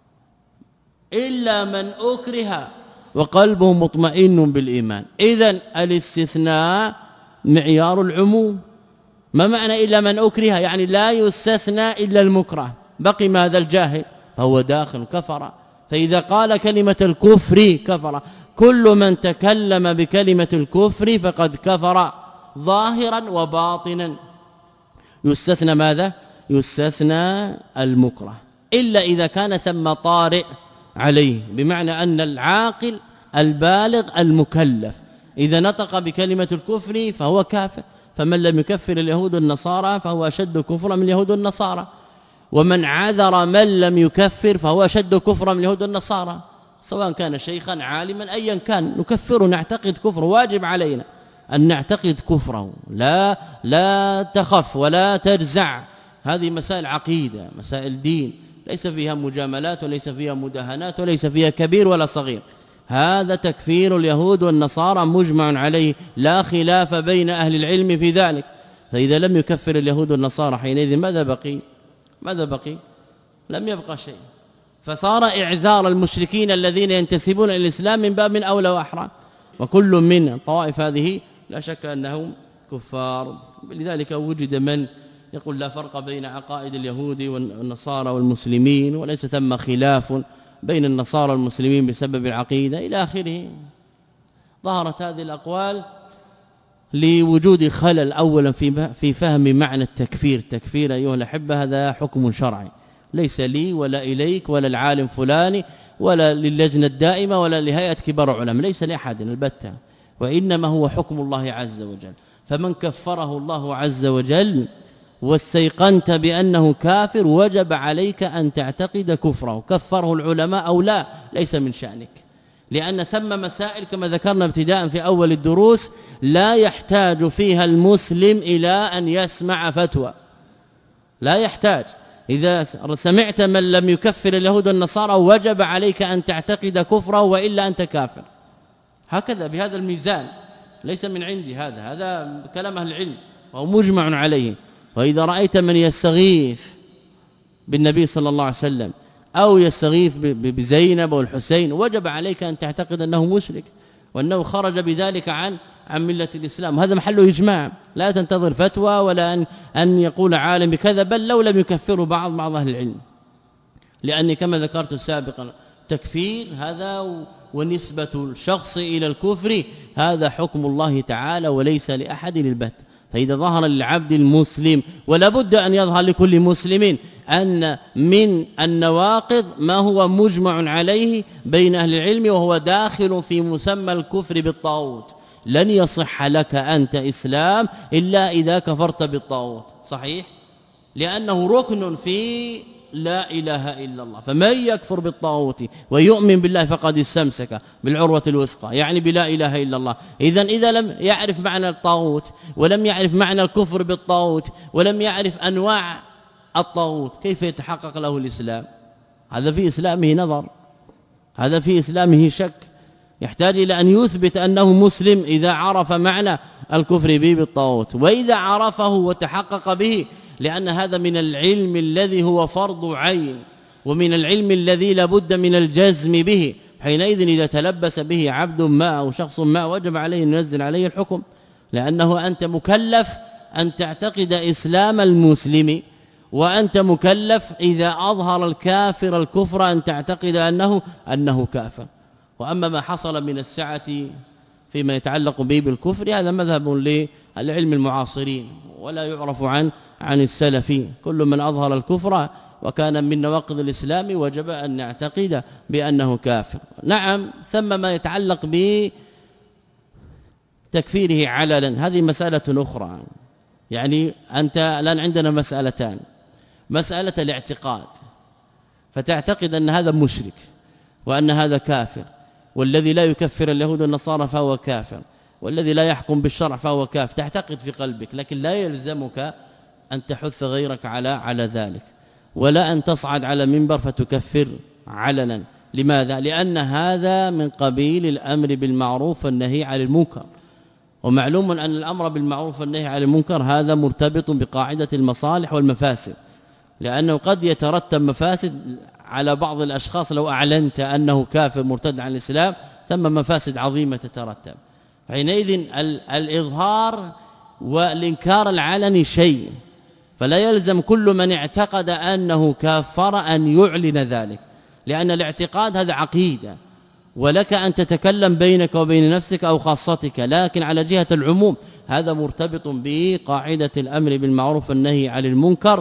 إلا من أكره وقلبه مطمئن بالإيمان. إذن الاستثناء معيار العموم. ما معنى إلا من أكره؟ يعني لا يستثنى إلا المكره، بقي ماذا؟ الجاهل فهو داخل كفر. فإذا قال كلمة الكفر كفر، كل من تكلم بكلمة الكفر فقد كفر ظاهرا وباطنا. يستثنى ماذا؟ يستثنى المكره، إلا إذا كان ثم طارئ عليه، بمعنى أن العاقل البالغ المكلف إذا نطق بكلمة الكفر فهو كافر، فمن لم يكفر اليهود والنصارى فهو أشد كفرا من اليهود والنصارى، ومن عذر من لم يكفر فهو أشد كفرا من اليهود والنصارى، سواء كان شيخا عالما أيا كان، نكفره، نعتقد كفره، واجب علينا أن نعتقد كفره، لا لا تخف ولا تجزع. هذه مسائل عقيدة، مسائل دين، ليس فيها مجاملات وليس فيها مداهنات وليس فيها كبير ولا صغير. هذا تكفير اليهود والنصارى مجمع عليه، لا خلاف بين أهل العلم في ذلك. فإذا لم يكفر اليهود والنصارى حينئذ ماذا بقي؟ ماذا بقي؟ لم يبقى شيء. فصار إعذار المشركين الذين ينتسبون إلى الإسلام من باب أولى وأحرى، وكل من الطوائف هذه لا شك أنهم كفار. لذلك وجد من يقول لا فرق بين عقائد اليهود والنصارى والمسلمين، وليس ثم خلاف بين النصارى والمسلمين بسبب العقيدة إلى آخره. ظهرت هذه الأقوال لوجود خلل أولا في في فهم معنى التكفير. التكفير أيها الأحبة هذا حكم شرعي، ليس لي ولا إليك ولا العالم فلاني ولا للجنة الدائمة ولا لهيئة كبار علماء، ليس لأحد البتة، وإنما هو حكم الله عز وجل. فمن كفره الله عز وجل واستيقنت بأنه كافر وجب عليك أن تعتقد كفره، كفره العلماء أو لا ليس من شأنك، لأن ثم مسائل كما ذكرنا ابتداء في أول الدروس لا يحتاج فيها المسلم إلى أن يسمع فتوى، لا يحتاج. إذا سمعت من لم يكفر اليهود والنصارى وجب عليك أن تعتقد كفره وإلا أنت كافر، هكذا بهذا الميزان، ليس من عندي هذا، هذا كلام أهل العلم وهو مجمع عليه. وإذا رأيت من يستغيث بالنبي صلى الله عليه وسلم أو يستغيث بزينب والحسين وجب عليك أن تعتقد أنه مشرك وأنه خرج بذلك عن عن ملة الإسلام، هذا محله إجماع، لا تنتظر فتوى ولا أن, أن يقول عالم بكذا، بل لو لم يكفروا بعض بعض أهل العلم، لأني كما ذكرت سابقا تكفير هذا ونسبة الشخص إلى الكفر هذا حكم الله تعالى وليس لأحد للبت. فإذا ظهر للعبد المسلم، ولا بد أن يظهر لكل مسلم، أن من النواقض ما هو مجمع عليه بين أهل العلم وهو داخل في مسمى الكفر بالطاغوت. لن يصح لك أنت إسلام إلا إذا كفرت بالطاغوت، صحيح؟ لأنه ركن في لا إله إلا الله. فمن يكفر بالطاغوت ويؤمن بالله فقد استمسك بالعروة الوثقى، يعني بلا إله إلا الله. إذن إذا لم يعرف معنى الطاغوت ولم يعرف معنى الكفر بالطاغوت ولم يعرف أنواع الطاغوت كيف يتحقق له الإسلام؟ هذا في إسلامه نظر، هذا في إسلامه شك، يحتاج إلى أن يثبت أنه مسلم إذا عرف معنى الكفر به بالطاغوت، وإذا عرفه وتحقق به، لأن هذا من العلم الذي هو فرض عين ومن العلم الذي لابد من الجزم به. حينئذ إذا تلبس به عبد ما أو شخص ما وجب عليه أن ينزل عليه الحكم، لأنه أنت مكلف أن تعتقد إسلام المسلم، وأنت مكلف إذا أظهر الكافر الكفر أن تعتقد أنه أنه كافر. وأما ما حصل من السعة فيما يتعلق به بالكفر هذا مذهب للعلم المعاصرين ولا يعرف عن عن السلف. كل من أظهر الكفر وكان من نواقض الإسلام وجب أن نعتقد بأنه كافر. نعم، ثم ما يتعلق بتكفيره عللا، هذه مسألة أخرى. يعني أنت الآن عندنا مسألتان، مسألة الاعتقاد، فتعتقد أن هذا مشرك وأن هذا كافر، والذي لا يكفر اليهود والنصارى فهو كافر، والذي لا يحكم بالشرع فهو كافر، تعتقد في قلبك، لكن لا يلزمك أن تحث غيرك على على ذلك، ولا أن تصعد على منبر فتكفر علنا. لماذا؟ لأن هذا من قبيل الأمر بالمعروف والنهي عن المنكر، ومعلوم أن الأمر بالمعروف والنهي عن المنكر هذا مرتبط بقاعدة المصالح والمفاسد، لأنه قد يترتب مفاسد على بعض الأشخاص لو أعلنت أنه كافر مرتد عن الإسلام، ثم مفاسد عظيمة تترتب. حينئذ الإظهار والإنكار العلني شيء، فلا يلزم كل من اعتقد أنه كافر أن يعلن ذلك، لأن الاعتقاد هذا عقيدة، ولك أن تتكلم بينك وبين نفسك أو خاصتك، لكن على جهة العموم هذا مرتبط بقاعدة الأمر بالمعروف والنهي عن المنكر،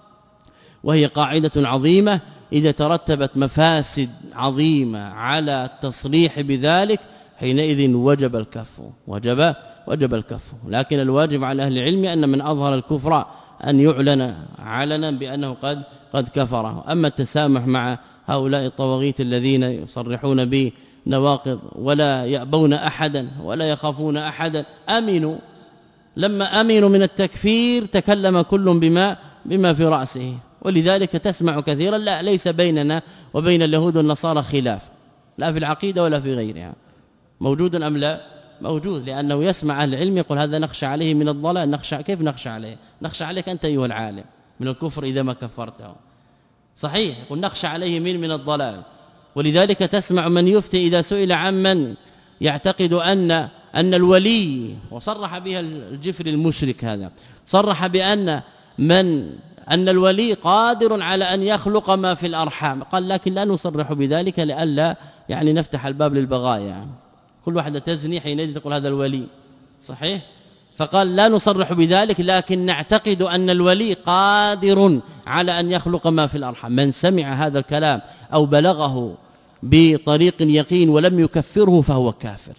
وهي قاعدة عظيمة إذا ترتبت مفاسد عظيمة على التصريح بذلك حينئذ وجب الكف وجب وجب الكف. لكن الواجب على أهل العلم أن من أظهر الكفر أن يعلن علنا بأنه قد قد كفر. أما التسامح مع هؤلاء الطواغيت الذين يصرحون بنواقض ولا يأبون أحدا ولا يخافون أحدا، أمنوا لما أمنوا من التكفير تكلم كل بما بما في رأسه. ولذلك تسمع كثيرا لا ليس بيننا وبين اليهود والنصارى خلاف، لا في العقيدة ولا في غيرها. موجود أم لا؟ موجود، لأنه يسمع أهل العلم يقول هذا نخشى عليه من الضلال. نخشى كيف نخشى عليه؟ نخشى عليك أنت أيها العالم من الكفر إذا ما كفرته. صحيح، يقول نخشى عليه من من الضلال. ولذلك تسمع من يفتي إذا سئل عمن يعتقد أن أن الولي، وصرح بها الجفري المشرك هذا، صرح بأن من أن الولي قادر على أن يخلق ما في الأرحام، قال لكن لا نصرح بذلك لئلا يعني نفتح الباب للبغايا، كل واحدة تزني حينئذ تقول هذا الولي. صحيح، فقال لا نصرح بذلك لكن نعتقد أن الولي قادر على أن يخلق ما في الأرحام. من سمع هذا الكلام أو بلغه بطريق يقين ولم يكفره فهو كافر.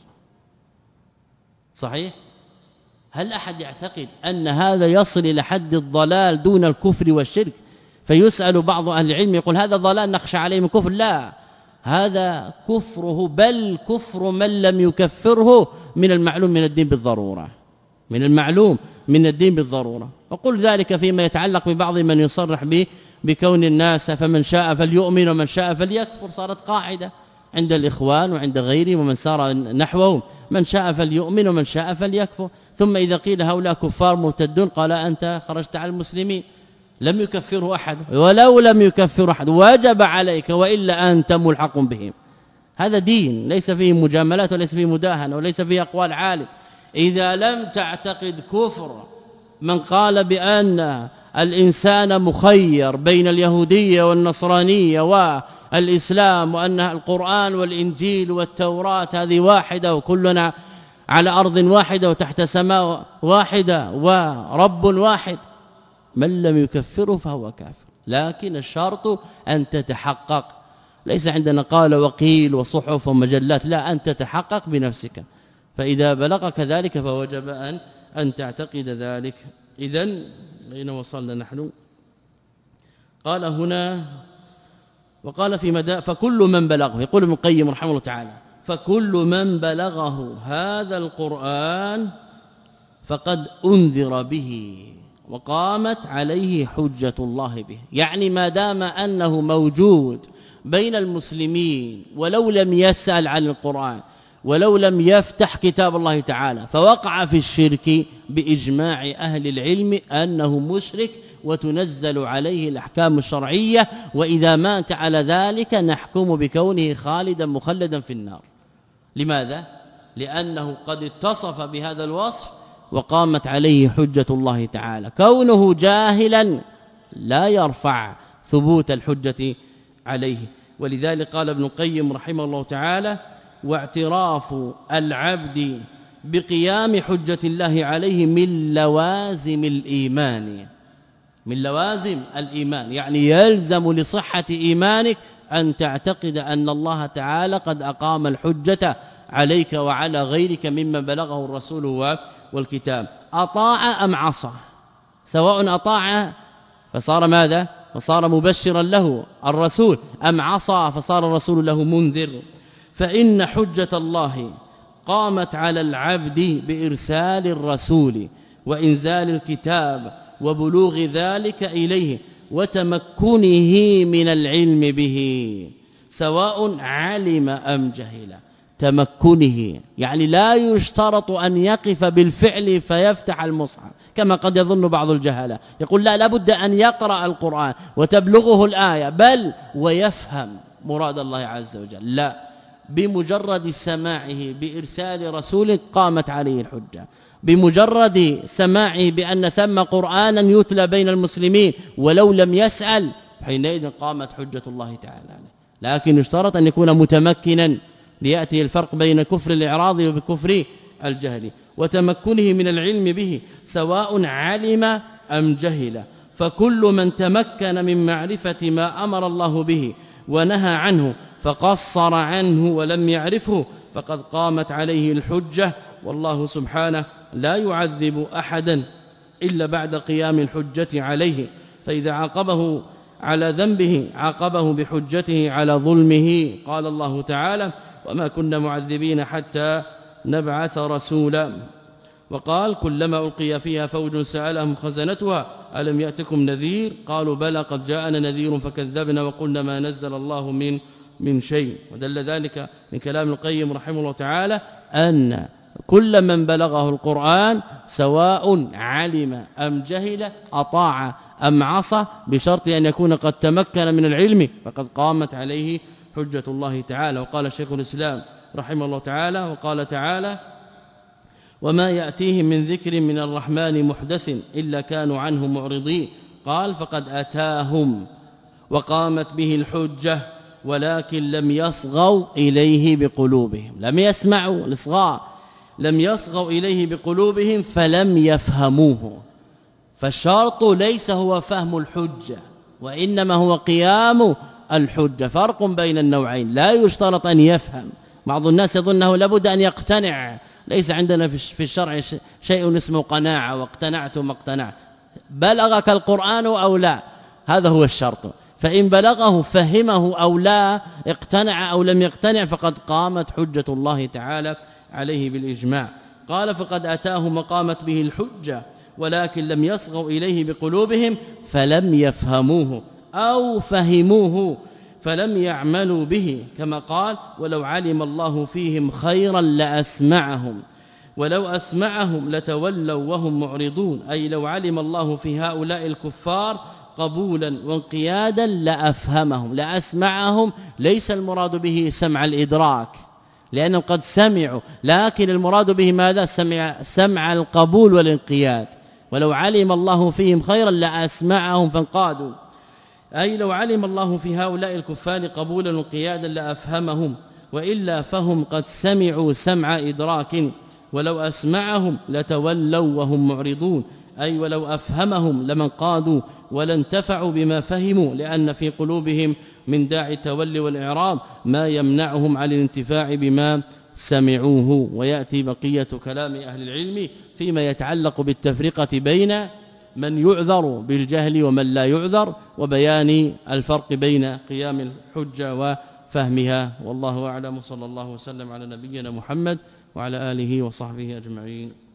صحيح، هل أحد يعتقد أن هذا يصل إلى حد الضلال دون الكفر والشرك؟ فيسأل بعض أهل العلم يقول هذا ضلال نخشى عليه من كفر، لا، هذا كفره بل كفر من لم يكفره من المعلوم من الدين بالضرورة، من المعلوم من الدين بالضرورة. وقل ذلك فيما يتعلق ببعض من يصرح به بكون الناس فمن شاء فليؤمن ومن شاء فليكفر، صارت قاعدة عند الإخوان وعند غيرهم ومن سار نحوهم، من شاء فليؤمن ومن شاء فليكفر. ثم إذا قيل هؤلاء كفار مرتدون قال أنت خرجت على المسلمين، لم يكفره أحد، ولو لم يكفر أحد وجب عليك وإلا أنت ملحق بهم. هذا دين ليس فيه مجاملات وليس فيه مداهنة وليس فيه أقوال عالم. إذا لم تعتقد كفر من قال بأن الإنسان مخير بين اليهودية والنصرانية والإسلام، وأن القرآن والإنجيل والتوراة هذه واحدة وكلنا على أرض واحدة وتحت سماء واحدة ورب واحد، من لم يكفره فهو كافر. لكن الشرط أن تتحقق، ليس عندنا قال وقيل وصحف ومجلات، لا، أن تتحقق بنفسك، فإذا بلغك ذلك فوجب أن أن تعتقد ذلك. إذن أين وصلنا نحن؟ قال هنا وقال في مدى فكل من بلغه، يقول ابن القيم رحمه الله تعالى فكل من بلغه هذا القرآن فقد أنذر به وقامت عليه حجة الله به. يعني ما دام أنه موجود بين المسلمين ولو لم يسأل عن القرآن ولو لم يفتح كتاب الله تعالى فوقع في الشرك، بإجماع أهل العلم أنه مشرك وتنزل عليه الأحكام الشرعية، وإذا مات على ذلك نحكم بكونه خالدا مخلدا في النار. لماذا؟ لأنه قد اتصف بهذا الوصف وقامت عليه حجة الله تعالى. كونه جاهلا لا يرفع ثبوت الحجة عليه. ولذلك قال ابن القيم رحمه الله تعالى واعتراف العبد بقيام حجة الله عليه من لوازم الإيمان، من لوازم الإيمان، يعني يلزم لصحة إيمانك أن تعتقد أن الله تعالى قد أقام الحجة عليك وعلى غيرك ممن بلغه الرسول والكتاب. أطاع أم عصى، سواء أطاع فصار ماذا؟ فصار مبشرا له الرسول، أم عصى فصار الرسول له منذر. فإن حجة الله قامت على العبد بإرسال الرسول وإنزال الكتاب وبلوغ ذلك إليه وتمكنه من العلم به سواء علم أم جهل. تمكنه يعني لا يشترط أن يقف بالفعل فيفتح المصحف كما قد يظن بعض الجهلة، يقول لا لابد أن يقرأ القرآن وتبلغه الآية بل ويفهم مراد الله عز وجل، لا، بمجرد سماعه بإرسال رسول قامت عليه الحجة، بمجرد سماعه بأن ثم قرآنا يتلى بين المسلمين ولو لم يسأل حينئذ قامت حجة الله تعالى عليه. لكن يشترط أن يكون متمكنا ليأتي الفرق بين كفر الإعراض وبكفر الجهل. وتمكنه من العلم به سواء علم أم جهل، فكل من تمكن من معرفة ما أمر الله به ونهى عنه فقصر عنه ولم يعرفه فقد قامت عليه الحجة، والله سبحانه لا يعذب أحدا إلا بعد قيام الحجة عليه، فإذا عاقبه على ذنبه عاقبه بحجته على ظلمه. قال الله تعالى وما كنا معذبين حتى نبعث رسولا. وقال كلما ألقي فيها فوج سألهم خزنتها ألم يأتكم نذير قالوا بلى قد جاءنا نذير فكذبنا وقلنا ما نزل الله من من شيء. ودل ذلك من كلام القيم رحمه الله تعالى أن كل من بلغه القرآن سواء علم أم جهل أطاع أم عصى بشرط أن يكون قد تمكن من العلم فقد قامت عليه حجة الله تعالى. وقال شيخ الإسلام رحمه الله تعالى وقال تعالى وما يأتيهم من ذكر من الرحمن محدث إلا كانوا عنه معرضين. قال فقد أتاهم وقامت به الحجة ولكن لم يصغوا إليه بقلوبهم، لم يسمعوا الإصغاء، لم يصغوا إليه بقلوبهم فلم يفهموه. فالشرط ليس هو فهم الحجة وإنما هو قيام الحجة، فرق بين النوعين، لا يشترط أن يفهم. بعض الناس يظنه لابد أن يقتنع، ليس عندنا في الشرع شيء اسمه قناعة واقتنعت ما اقتنعت، بلغك القرآن أو لا، هذا هو الشرط، فإن بلغه فهمه أو لا، اقتنع أو لم يقتنع فقد قامت حجة الله تعالى عليه بالإجماع. قال فقد أتاهم وقامت به الحجة ولكن لم يصغوا إليه بقلوبهم فلم يفهموه أو فهموه فلم يعملوا به، كما قال ولو علم الله فيهم خيرا لأسمعهم ولو أسمعهم لتولوا وهم معرضون، أي لو علم الله في هؤلاء الكفار قبولا وانقيادا لأفهمهم لأسمعهم. ليس المراد به سمع الإدراك لأنهم قد سمعوا، لكن المراد به ماذا؟ سمع, سمع القبول والانقياد. ولو علم الله فيهم خيرا لأسمعهم فانقادوا، أي لو علم الله في هؤلاء الكفار قبولا وانقيادا لأفهمهم، وإلا فهم قد سمعوا سمع إدراك، ولو أسمعهم لتولوا وهم معرضون، أي ولو أفهمهم لمن قادوا ولا انتفعوا بما فهموا، لأن في قلوبهم من داعي التولي والإعراض ما يمنعهم عن الانتفاع بما سمعوه. ويأتي بقية كلام أهل العلم فيما يتعلق بالتفرقة بين من يعذر بالجهل ومن لا يعذر، وبيان الفرق بين قيام الحجة وفهمها. والله أعلم، صلى الله وسلم على نبينا محمد وعلى آله وصحبه أجمعين.